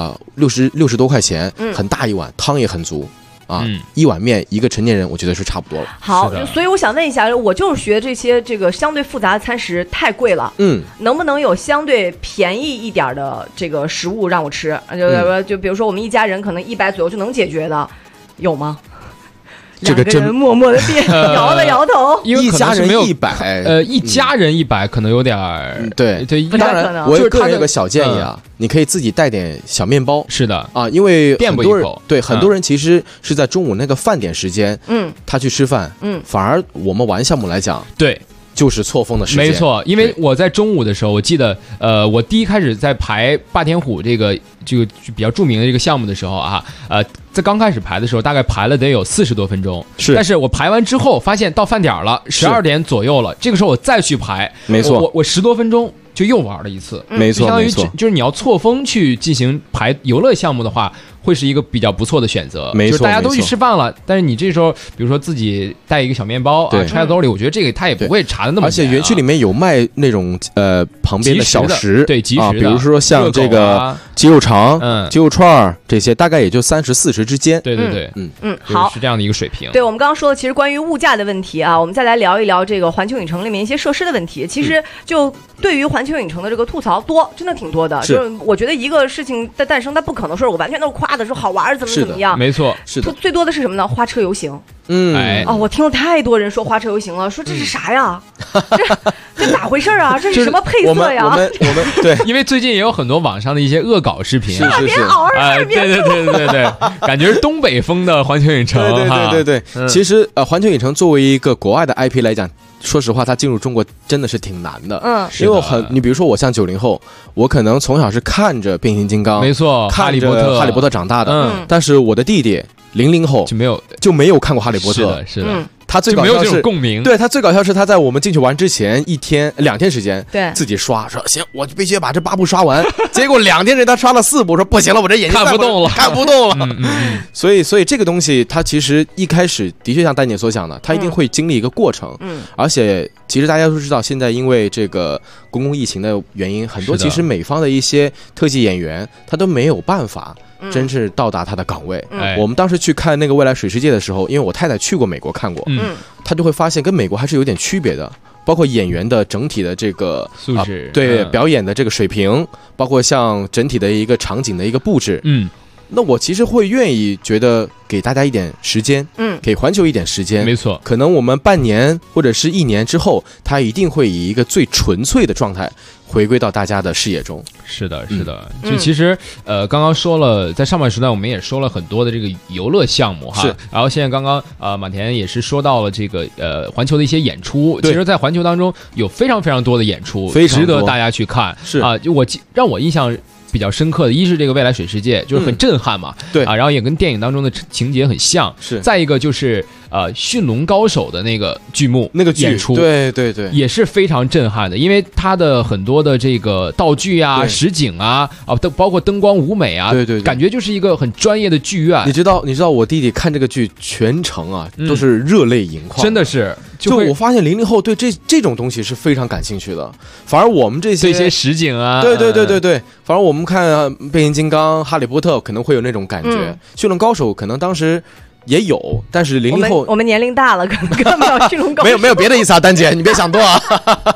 60多块钱，很大一碗，汤也很足。一碗面一个成年人，我觉得是差不多了。 好，所以我想问一下，我就是学这个相对复杂的餐食太贵了，能不能有相对便宜一点的这个食物让我吃？就比如说我们一家人可能100左右就能解决的，有吗？ 这个真默默的摇了摇头， 因为一家人 100，一家人100可能有点对，当然，我个人有个小建议啊，你可以自己带点小面包。 是的啊，因为垫补一口。 对，很多人其实是在中午那个饭点时间，他去吃饭，反而我们玩项目来讲， 对。 就是错峰的时间， 没错，因为我在中午的时候，我记得，我第一开始在排霸天虎这个比较著名的这个项目的时候啊，在刚开始排的时候，大概排了得有40多分钟，但是我排完之后发现到饭点了，12点左右了，这个时候我再去排， 没错， 我10多分钟就又玩了一次， 没错， 相当于就是你要错峰去进行排游乐项目的话，会是一个比较不错的选择。 没错， 就是大家都去吃饭了，但是你这时候比如说自己带一个小面包啊，揣在兜里，我觉得这个他也不会查的那么严。 而且园区里面有卖那种旁边的小食， 对，即食的， 比如说像这个鸡肉肠、鸡肉串这些，大概也就30-40之间。 对对对， 好， 是这样的一个水平。 对，我们刚刚说的其实关于物价的问题啊，我们再来聊一聊这个环球影城里面一些设施的问题。其实就对于环球影城的这个吐槽多，真的挺多的。就是我觉得一个事情的诞生，它不可能说我完全都是夸的，说好玩怎么样。 没错， 是的。 最多的是什么呢？花车游行。我听了太多人说花车游行了，说这是啥呀？这咋回事啊？这是什么配色呀？ 我们对， 因为最近也有很多网上的一些恶搞视频，对，感觉是东北风的环球影城。 对，其实环球影城作为一个国外的 IP 来讲，说实话，它进入中国真的是挺难的。因为你比如说我像90后，我可能从小是看着变形金刚， 没错， 看着哈利波特长大的，但是我的弟弟00后就没有看过哈利波特， 是的。 他最搞笑是没有这种共鸣， 对，他最搞笑是他在我们进去玩之前2天时间， 对， 自己刷说行，我必须把这8部刷完。结果2天他刷了4部，说不行了，我这眼睛看不动了。 所以这个东西，它其实一开始的确像丹姐所讲的，它一定会经历一个过程。而且其实大家都知道，现在因为这个公共疫情的原因，很多其实美方的一些特技演员，他都没有办法真是到达他的岗位。我们当时去看那个未来水世界的时候，因为我太太去过美国看过，她就会发现跟美国还是有点区别的，包括演员的整体的这个素质， 对，表演的这个水平，包括像整体的一个场景的一个布置。那我其实会愿意觉得给大家一点时间，给环球一点时间， 没错。 可能我们半年或者是1年之后，它一定会以一个最纯粹的状态回归到大家的视野中。 是的，是的。就其实刚刚说了，在上半时段我们也说了很多的这个游乐项目哈，然后现在刚刚马田也是说到了这个环球的一些演出。其实，在环球当中有非常非常多的演出，值得大家去看。 是啊，就让我印象比较深刻的，一是这个未来水世界，就是很震撼嘛， 对啊，然后也跟电影当中的情节很像， 是。 再一个就是驯龙高手的那个剧目， 那个演出， 对， 也是非常震撼的，因为它的很多的这个道具啊、实景啊，包括灯光舞美啊， 对， 感觉就是一个很专业的剧院。 你知道我弟弟看这个剧全程啊，都是热泪盈眶， 真的是。 就我发现00后对这种东西是非常感兴趣的，反而我们这些实景啊， 对，反而我们看变形金刚、哈利波特可能会有那种感觉，驯龙高手可能当时也有，但是00后我们年龄大了，可能看不了驯龙高手。 没有别的意思啊，丹姐你别想多啊。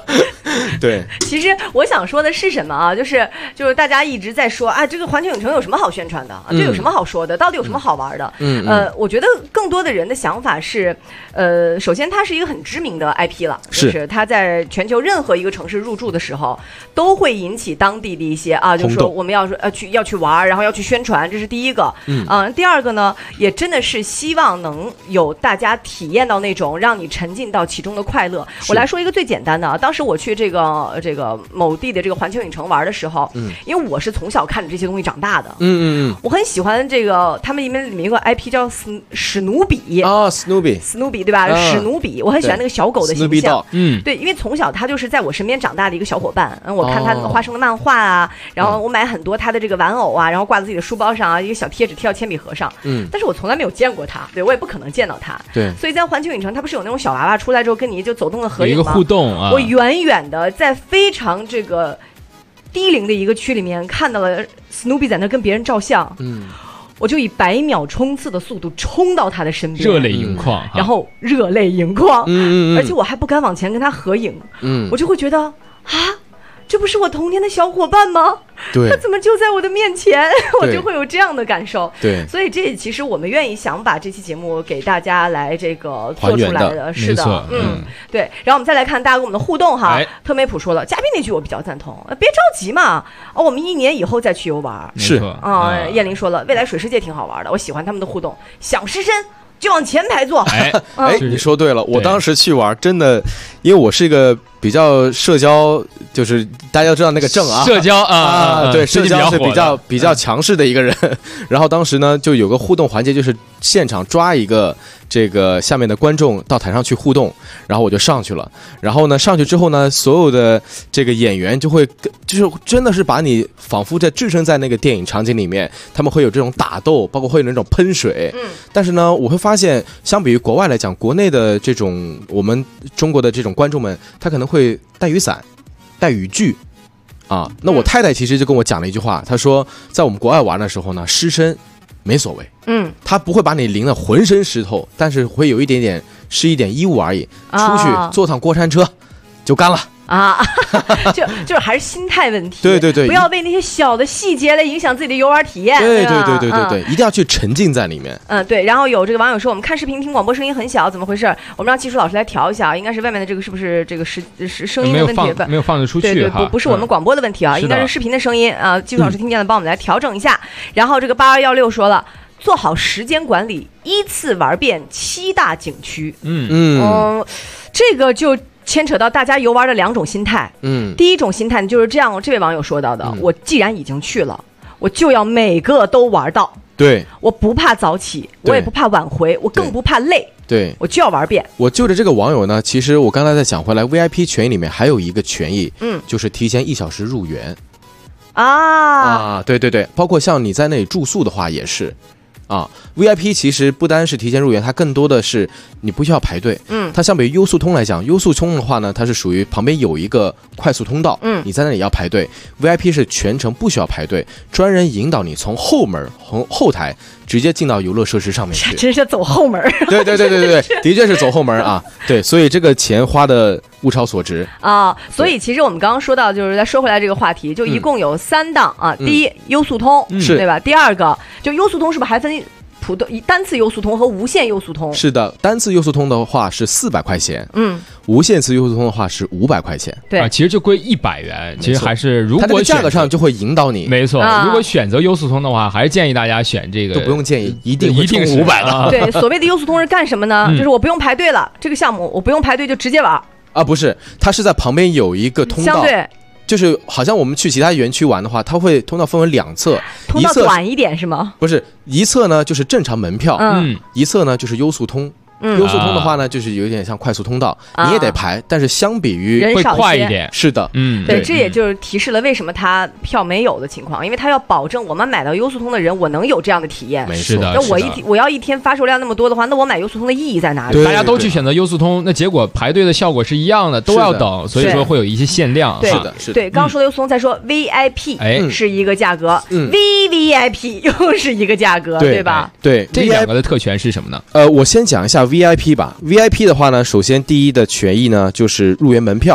对， 其实我想说的是什么啊？就是大家一直在说啊，这个环球影城有什么好宣传的？这有什么好说的？到底有什么好玩的？我觉得更多的人的想法是，首先它是一个很知名的 IP 了，就是它在全球任何一个城市入驻的时候，都会引起当地的一些啊，就是说我们要去玩，然后要去宣传，这是第一个。第二个呢，也真的是希望能有大家体验到那种让你沉浸到其中的快乐。我来说一个最简单的啊，当时我去这个某地的这个环球影城玩的时候，因为我是从小看着这些东西长大的，我很喜欢这个他们里面有一个 IP 叫史努比啊，史努比对吧？史努比，我很喜欢那个小狗的形象，对，因为从小他就是在我身边长大的一个小伙伴，我看他画成的漫画啊，然后我买很多他的这个玩偶啊，然后挂在自己的书包上啊，一个小贴纸贴到铅笔盒上，但是我从来没有见过他，对我也不可能见到他， 对， 所以在环球影城，他不是有那种小娃娃出来之后跟你就走动的合影吗？ 有一个互动啊， 我远远的在非常这个低龄的一个区里面看到了 Snoopy 在那跟别人照相，我就以100秒冲刺的速度冲到他的身边， 热泪盈眶， 然后热泪盈眶，而且我还不敢往前跟他合影，我就会觉得啊，这不是我童年的小伙伴吗？ 对， 他怎么就在我的面前？我就会有这样的感受。 对， 所以这其实我们愿意想把这期节目给大家来这个做出来的，是的，对。然后我们再来看大家跟我们的互动哈。特美普说了，嘉宾那句我比较赞同，别着急嘛，我们1年以后再去游玩。 是啊，燕玲说了，未来水世界挺好玩的，我喜欢他们的互动，想失身就往前排坐。 你说对了，我当时去玩真的，因为我是一个比较社交，就是大家知道那个症啊， 社交啊， 对，社交是比较强势的一个人。然后当时呢，就有个互动环节，就是现场抓一个这个下面的观众到台上去互动，然后我就上去了。然后呢，上去之后呢，所有的这个演员就是真的是把你仿佛在置身在那个电影场景里面，他们会有这种打斗，包括会有那种喷水。但是呢，我会发现，相比于国外来讲，国内的这种我们中国的这种观众们，他可能会带雨伞、带雨具啊。那我太太其实就跟我讲了一句话，她说，在我们国外玩的时候呢，湿身没所谓，他不会把你淋得浑身湿透，但是会有一点点湿一点衣物而已。出去坐趟过山车就干了。 啊，就是还是心态问题。 对， 不要为那些小的细节来影响自己的游玩体验。 对，一定要去沉浸在里面。 对。然后有这个网友说，我们看视频听广播声音很小，怎么回事？我们让技术老师来调一下，应该是外面的这个是不是这个声音的问题？ 没有放得出去。 对，不是我们广播的问题啊，应该是视频的声音啊。技术老师听见了，帮我们来调整一下。然后这个8216说了，做好时间管理，依次玩遍7大景区。这个就牵扯到大家游玩的2种心态。第一种心态就是这样，这位网友说到的，我既然已经去了，我就要每个都玩到。 对， 我不怕早起，我也不怕晚回，我更不怕累。 对， 我就要玩遍。 我就着这个网友呢，其实我刚才再讲回来 ，VIP 权益里面还有一个权益，就是提前1小时入园。对，包括像你在那里住宿的话也是。VIP 其实不单是提前入园，它更多的是你不需要排队。它相比于优速通来讲，优速通的话呢，它是属于旁边有一个快速通道，你在那里要排队。VIP 是全程不需要排队，专人引导你从后门、后台直接进到游乐设施上面去。 真是走后门。 对，的确是走后门啊。对，所以这个钱花的物超所值啊。所以其实我们刚刚说到，就是再说回来这个话题，就一共有3档啊。第一，优速通，对吧？第二个，就优速通是不是还分单次优速通和无限优速通？是的，单次优速通的话是400块钱，无限次优速通的话是500块钱。 对， 其实就贵100元。其实还是如果它这个价格上就会引导你。 没错，如果选择优速通的话，还是建议大家选这个。 都不用建议，一定500的。 对，所谓的优速通是干什么呢？就是我不用排队了，这个项目我不用排队就直接玩。 不是，它是在旁边有一个通道。 相对。 就是好像我们去其他园区玩的话，它会通道分为2侧， 通道短一点是吗？ 不是，一侧呢就是正常门票，一侧呢就是优速通。优速通的话呢，就是有点像快速通道，你也得排，但是相比于会快一点。 是的， 对，这也就是提示了为什么它票没有的情况，因为它要保证我们买到优速通的人，我能有这样的体验。 没错， 那我要一天发售量那么多的话，那我买优速通的意义在哪里？ 大家都去选择优速通，那结果排队的效果是一样的，都要等，所以说会有一些限量。 是的。 对，刚说的优速通，再说 VIP 是一个价格，VVIP 又是一个价格，对吧？ 对， 这2个的特权是什么呢？ 我先讲一下 VIP 吧。VIP 的话呢，首先第一的权益呢就是入园门票，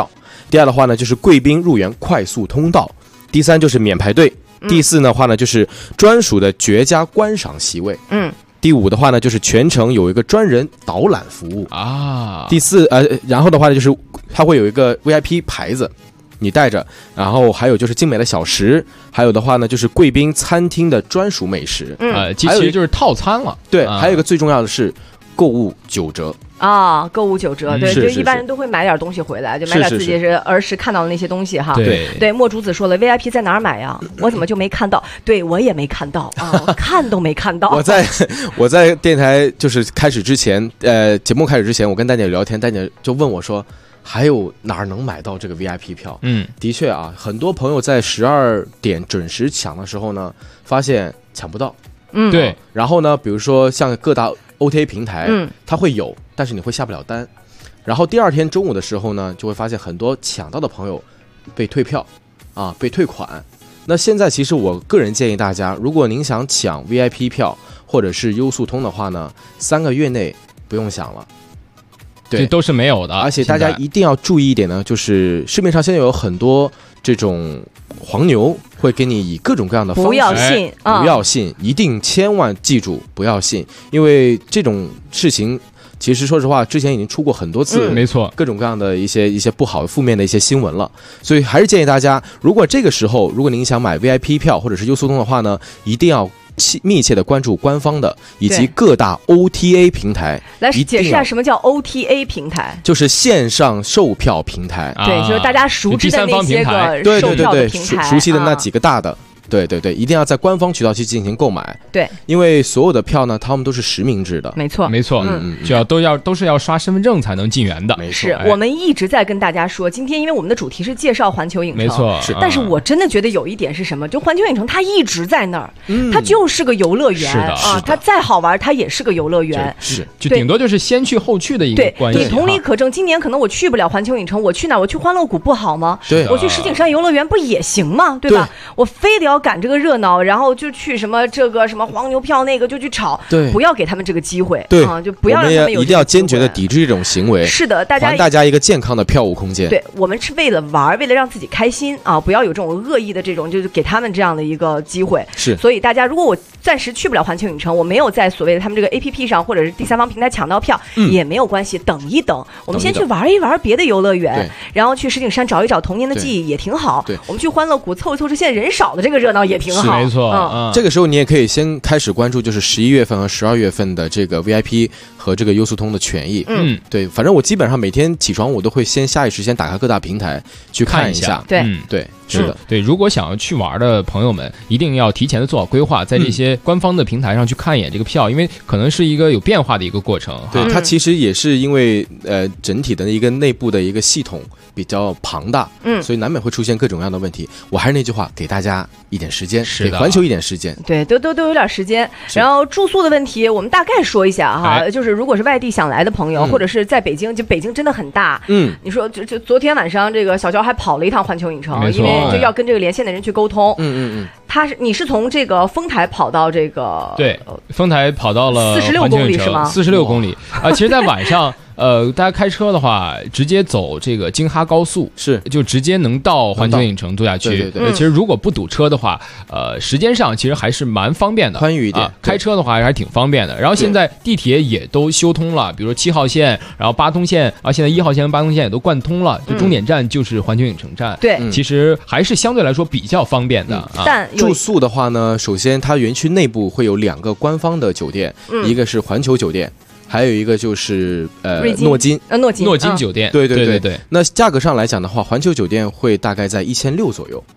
第二的话呢就是贵宾入园快速通道，第三就是免排队，第四的话呢就是专属的绝佳观赏席位，第五的话呢就是全程有一个专人导览服务啊。 第四然后的话呢就是它会有一个 VIP 牌子你带着，然后还有就是精美的小食，还有的话呢就是贵宾餐厅的专属美食， 其实就是套餐了。 对，还有一个最重要的是购物9折。 购物9折，对，就一般人都会买点东西回来，就买点自己是儿时看到的那些东西哈。对，莫竹子说了 ，VIP 在哪儿买呀？我怎么就没看到？对我也没看到啊，我看都没看到。 我在电台就是开始之前，节目开始之前，我跟丹姐聊天，丹姐就问我说，还有哪儿能买到这个 VIP 票？的确啊，很多朋友在12点准时抢的时候呢，发现抢不到。 对。 然后呢，比如说像各大 OTA 平台，它会有，但是你会下不了单。然后第二天中午的时候呢，就会发现很多抢到的朋友被退票啊，被退款。那现在其实我个人建议大家，如果您想抢 VIP 票或者是优速通的话呢，3个月内不用想了。对， 这都是没有的。 而且大家一定要注意一点呢，就是市面上现在有很多这种黄牛会给你以各种各样的方式，不要信，一定千万记住不要信，因为这种事情其实说实话之前已经出过很多次， 没错， 各种各样的一些不好负面的一些新闻了，所以还是建议大家，如果这个时候如果您想买 VIP 票或者是优速通的话呢，一定要密切的关注官方的以及各大 OTA 平台。 来解释一下什么叫 OTA 平台， 就是线上售票平台。 对，就是大家熟知的那些个售票的平台， 熟悉的那几个大的。对，一定要在官方渠道去进行购买。 对， 因为所有的票呢，他们都是实名制的。 没错， 都是要刷身份证才能进园的。 没错， 是我们一直在跟大家说，今天因为我们的主题是介绍环球影城， 没错， 但是我真的觉得有一点是什么？就环球影城它一直在那儿，它就是个游乐园啊，它再好玩，它也是个游乐园， 就顶多就是先去后去的一个关系。 你同理可证，今年可能我去不了环球影城，我去哪？我去欢乐谷不好吗？ 对， 我去石景山游乐园不也行吗？对吧？我非得要赶这个热闹。然后就去什么这个什么黄牛票那个就去炒，不要给他们这个机会，就不要让他们有。 一定要坚决的抵制这种行为。 是的，还大家一个健康的票务空间。 对，我们是为了玩，为了让自己开心啊，不要有这种恶意的这种，就是给他们这样的一个机会。 是， 所以大家如果我暂时去不了环球影城，我没有在所谓的他们这个 APP 上或者是第三方平台抢到票，也没有关系，等一等，我们先去玩一玩别的游乐园，然后去石景山找一找童年的记忆也挺好。 对， 我们去欢乐谷凑一凑这现在人少的这个热闹也挺好。 没错， 这个时候你也可以先开始关注，就是11月份和12月份的这个 VIP 和这个优速通的权益。对，反正我基本上每天起床我都会先下意识先打开各大平台去看一下。 对， 是的， 对。如果想要去玩的朋友们，一定要提前的做好规划，在这些官方的平台上去看一眼这个票，因为可能是一个有变化的一个过程。 对，它其实也是因为整体的一个内部的一个系统比较庞大，所以难免会出现各种各样的问题。我还是那句话，给大家一点时间，给环球一点时间。 对，都有点时间。然后住宿的问题，我们大概说一下哈，就是如果是外地想来的朋友，或者是在北京，就北京真的很大。你说就昨天晚上这个小乔还跑了一趟环球影城，因为就要跟这个连线的人去沟通。你是从这个丰台跑到这个丰台跑到了 46公里是吗 ？46公里啊！其实，在晚上。大家开车的话，直接走这个京哈高速就直接能到环球影城度假区。 对， 其实如果不堵车的话，时间上其实还是蛮方便的， 宽裕一点。 开车的话还是挺方便的。然后现在地铁也都修通了，比如说7号线，然后八通线啊，现在1号线、八通线也都贯通了，就终点站就是环球影城站。 对， 其实还是相对来说比较方便的。 但住宿的话呢，首先它园区内部会有2个官方的酒店，一个是环球酒店。还有一个就是诺金酒店， 对。那价格上来讲的话，环球酒店会大概在1600左右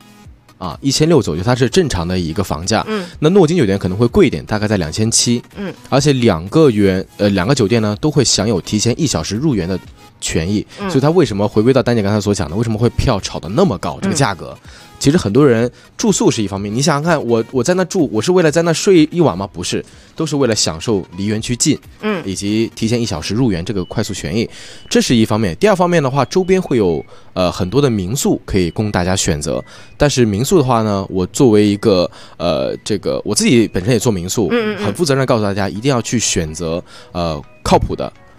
，1600左右，它是正常的一个房价。那诺金酒店可能会贵一点，大概在2700。而且两个酒店呢都会享有提前1小时入园的权益，所以它为什么回归到丹姐刚才所讲的，为什么会票炒得那么高？这个价格。其实很多人住宿是一方面，你想想看，我在那住，我是为了在那睡一晚吗？不是，都是为了享受离园区近，以及提前1小时入园这个快速权益，这是一方面。第二方面的话，周边会有很多的民宿可以供大家选择，但是民宿的话呢，我作为一个这个我自己本身也做民宿，很负责任告诉大家，一定要去选择靠谱的。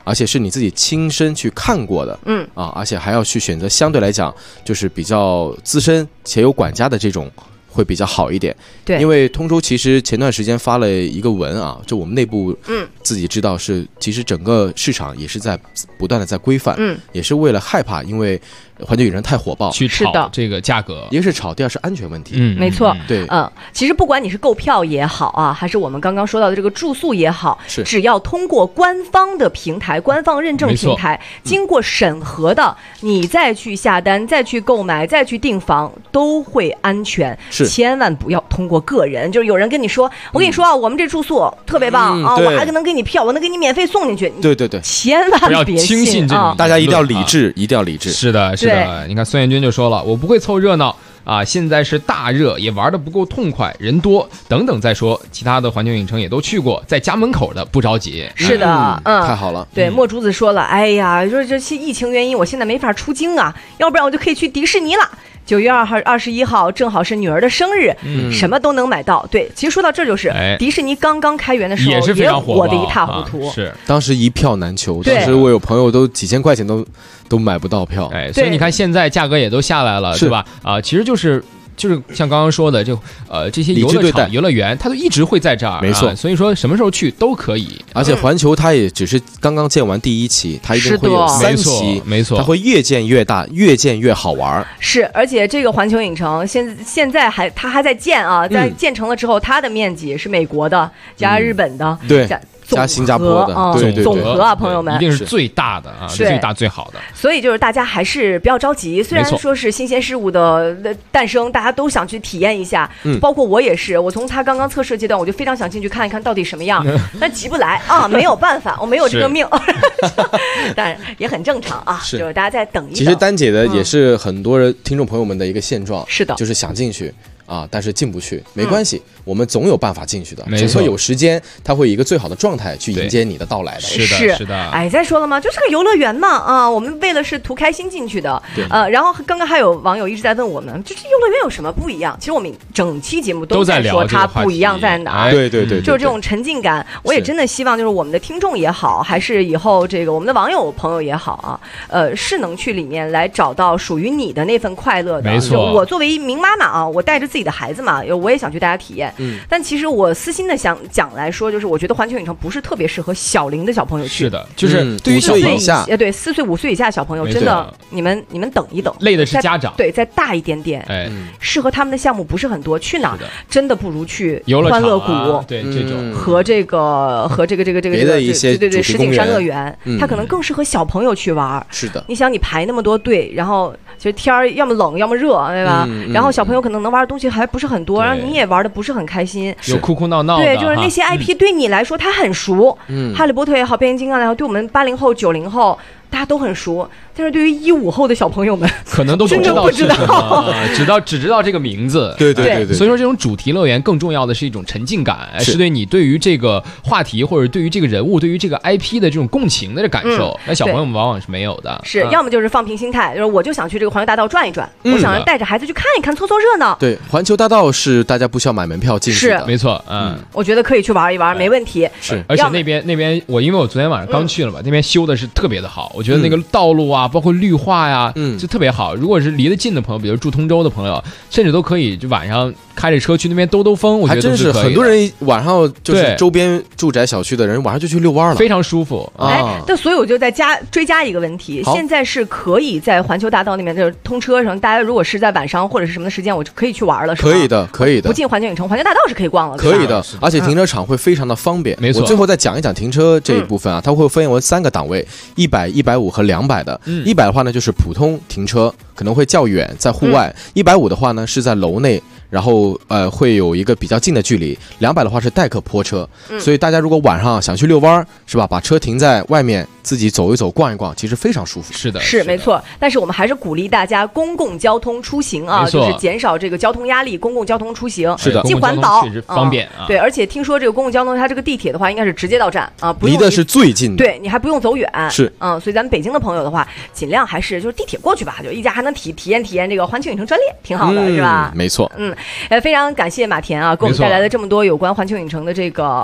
而且是你自己亲身去看过的，而且还要去选择相对来讲就是比较资深且有管家的这种。会比较好一点， 对， 因为通州其实前段时间发了一个文啊，就我们内部自己知道是，其实整个市场也是在不断的在规范，也是为了害怕，因为环球影城太火爆， 去炒这个价格， 一个是炒，第二是安全问题， 没错， 对， 其实不管你是购票也好啊，还是我们刚刚说到的这个住宿也好，只要通过官方的平台、官方认证平台，经过审核的，你再去下单、再去购买、再去订房，都会安全。千万不要通过个人，就是有人跟你说，我跟你说啊，我们这住宿特别棒啊，我还能给你票，我能给你免费送进去。 对， 千万别轻信这种， 大家一定要理智，一定要理智。 是的，你看孙彦军就说了，我不会凑热闹啊，现在是大热，也玩得不够痛快，人多等等再说。其他的环球影城也都去过，在家门口的不着急。 是的， 太好了。 对，墨竹子说了，哎呀，说这些疫情原因，我现在没法出京啊，要不然我就可以去迪士尼了。9月21号正好是女儿的生日，什么都能买到。对，其实说到这就是，迪士尼刚刚开园的时候也是非常火的一塌糊涂， 是当时一票难求，当时我有朋友都几千块钱都买不到票， 所以你看现在价格也都下来了，是吧？其实就是像刚刚说的，这些游乐场、游乐园，它都一直会在这儿， 没错。 所以说什么时候去都可以。 而且环球它也只是刚刚建完第1期，它一定会有3期， 没错， 它会越建越大，越建越好玩。 是，而且这个环球影城现在它还在建啊，在建成了之后，它的面积是美国的加日本的， 对。加新加坡的，对， 总和啊，朋友们， 一定是最大的啊，最大最好的。 所以就是大家还是不要着急，虽然说是新鲜事物的诞生，大家都想去体验一下，包括我也是，我从它刚刚测试阶段，我就非常想进去看一看到底什么样，但急不来啊，没有办法，我没有这个命，但也很正常啊，就是大家再等一等。 其实丹姐的也是很多人听众朋友们的一个现状， 是的， 就是想进去。但是进不去没关系，我们总有办法进去的。 没错， 有时间，他会以一个最好的状态去迎接你的到来的。 是的。 哎，再说了嘛，就是个游乐园嘛啊，我们为了是图开心进去的。然后刚刚还有网友一直在问我们，就是游乐园有什么不一样？其实我们整期节目都在说它不一样在哪儿。 对， 就是这种沉浸感。我也真的希望就是我们的听众也好，还是以后这个我们的网友朋友也好啊，是能去里面来找到属于你的那份快乐的。 没错， 我作为一名妈妈啊，我带着自己的孩子嘛，我也想去大家体验，但其实我私心的想讲来说，就是我觉得环球影城不是特别适合小龄的小朋友去。 是的，就是对于 4岁以下， 对4岁5岁以下小朋友，真的你们等一等， 累的是家长。 对，再大一点点，适合他们的项目不是很多，去哪真的不如去欢乐谷， 对这种和这个别的一些对石景山乐园，它可能更适合小朋友去玩。 是的， 你想你排那么多队，然后其实天儿要么冷要么热，对吧？然后小朋友可能能玩的东西还不是很多，然后你也玩的不是很开心， 有哭哭闹闹的。 对，就是那些 IP 对你来说它很熟，哈利波特也好，变形金刚也好，对我们80后90后大家都很熟，但是对于15后的小朋友们， 可能都不知道是什么，只知道这个名字。 对。 所以说，这种主题乐园更重要的是一种沉浸感，是对你对于这个话题或者对于这个人物、对于这个 IP 的这种共情的感受。那小朋友们往往是没有的， 是要么就是放平心态，就是我就想去这个环球大道转一转，我想带着孩子去看一看，凑凑热闹。 对，环球大道是大家不需要买门票进去的， 没错， 我觉得可以去玩一玩，没问题。 是，而且那边因为我昨天晚上刚去了嘛，那边修的是特别的好。我觉得那个道路啊，包括绿化呀，就特别好。如果是离得近的朋友，比如住通州的朋友，甚至都可以就晚上开着车去那边兜风。我觉得真是很多人晚上就是周边住宅小区的人晚上就去遛弯了， 非常舒服。 但所以我就在追加一个问题，现在是可以在环球大道那边就是通车上，大家如果是在晚上或者是什么的时间，我就可以去玩了，是吗？ 可以的。 不进环球影城，环球大道是可以逛了， 可以的。而且停车场会非常的方便。 没错。 我最后再讲一讲停车这一部分啊，它会分为3个档位，100、150和200的。100的话呢，就是普通停车，可能会较远，在户外。150的话呢，是在楼内。然后会有一个比较近的距离，200的话是代客泊车，所以大家如果晚上想去遛弯是吧，把车停在外面自己走一走逛一逛，其实非常舒服。 是的， 是没错。但是我们还是鼓励大家公共交通出行啊，就是减少这个交通压力，公共交通出行是的， 既环保确实方便啊。 对，而且听说这个公共交通它这个地铁的话应该是直接到站啊，不用离的是最近的， 对你还不用走远。 是所以咱们北京的朋友的话，尽量还是就是地铁过去吧，就一家还能体验这个环球影城专列，挺好的，是吧？ 没错。 非常感谢马田啊，给我们带来了这么多有关环球影城的这个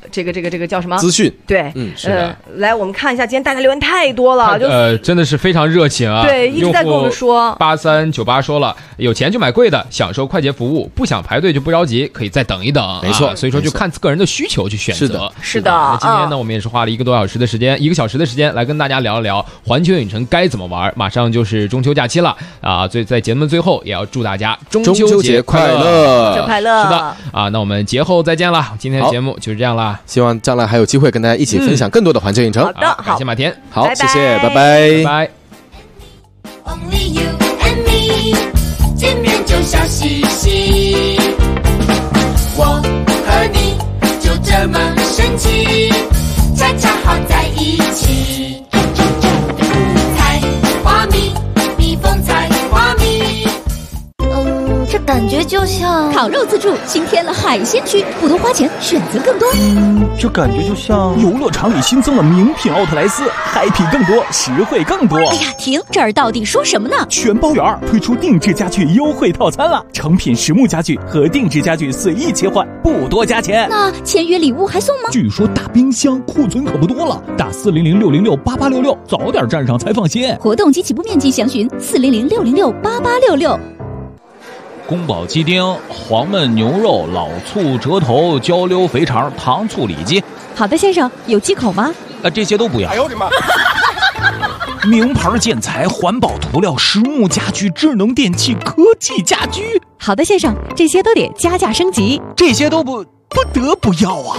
这个叫什么资讯？ 对， 是的。 来，我们看一下，今天大家留言太多了， 真的是非常热情啊！ 对，一直在跟我们说。 8398说了，有钱就买贵的，享受快捷服务，不想排队就不着急，可以再等一等。 没错， 所以说就看个人的需求去选择。 是的。 那今天呢，我们也是花了1个多小时的时间，1个小时的时间来跟大家聊一聊环球影城该怎么玩。马上就是中秋假期了啊！在节目的最后，也要祝大家中秋节快乐， 中秋快乐！ 是的啊，那我们节后再见了。今天的节目就是这样啦， 希望将来还有机会跟大家一起分享更多的环球影城。 好的， 感谢马田， 好，谢谢，拜拜， 拜拜。 Only you and me， 见面就笑嘻嘻，我和你就这么神奇，恰恰好在一起。采花蜜，蜜蜂采花蜜。 这感觉就像烤肉自助新添了海鲜区，不多花钱，选择更多。 这感觉就像游乐场里新增了名品奥特莱斯，嗨皮更多，实惠更多。 哎呀，停！这儿到底说什么呢？ 全包圆推出定制家具优惠套餐了，成品实木家具和定制家具随意切换，不多加钱。 那签约礼物还送吗？ 据说大冰箱库存可不多了，打400-606-8866，早点站上才放心。 活动及起步面积详询400-606-8866。 宫保鸡丁、黄焖牛肉、老醋折头、焦溜肥肠、糖醋里脊。 好的，先生，有忌口吗？ 这些都不要。 哎呦我的妈！ 名牌建材、环保涂料、实木家具、智能电器、科技家居。 好的，先生，这些都得加价升级。 这些都不得不要啊！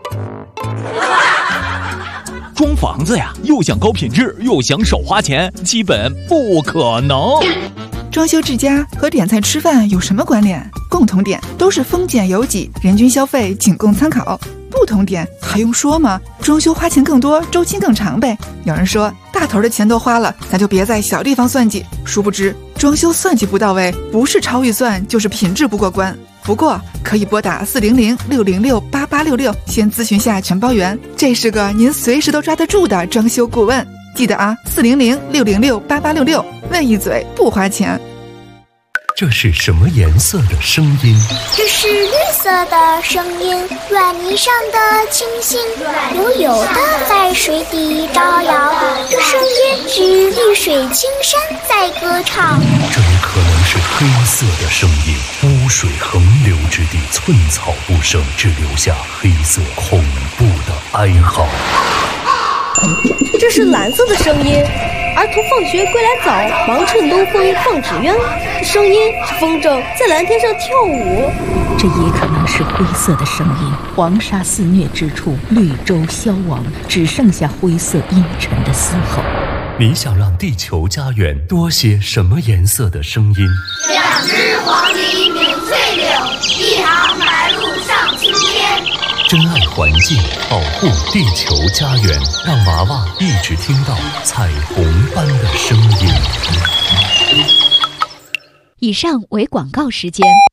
装房子呀，又想高品质，又想少花钱，基本不可能。 装修之家和点菜吃饭有什么关联？共同点都是丰俭由己，人均消费仅供参考。不同点还用说吗？装修花钱更多，周期更长呗。有人说大头的钱都花了，咱就别在小地方算计。殊不知装修算计不到位，不是超预算就是品质不过关。不过可以拨打400-606-8866，先咨询下全包圆，这是个您随时都抓得住的装修顾问。记得啊，400-606-8866，问一嘴不花钱。 这是什么颜色的声音？ 这是绿色的声音，软泥上的星星悠悠的在水底招摇，这声音是绿水青山在歌唱。 这也可能是黑色的声音，污水横流之地，寸草不生，只留下黑色恐怖的哀嚎。 这是蓝色的声音，儿童放学归来早，忙趁东风放纸鸢。声音是风筝在蓝天上跳舞。 这也可能是灰色的声音，黄沙肆虐之处，绿洲消亡，只剩下灰色阴沉的嘶吼。 你想让地球家园多些什么颜色的声音 ？2只黄鹂鸣翠柳，1行白鹭上青天。 珍爱环境，保护地球家园，让娃娃一直听到彩虹般的声音。 以上为广告时间。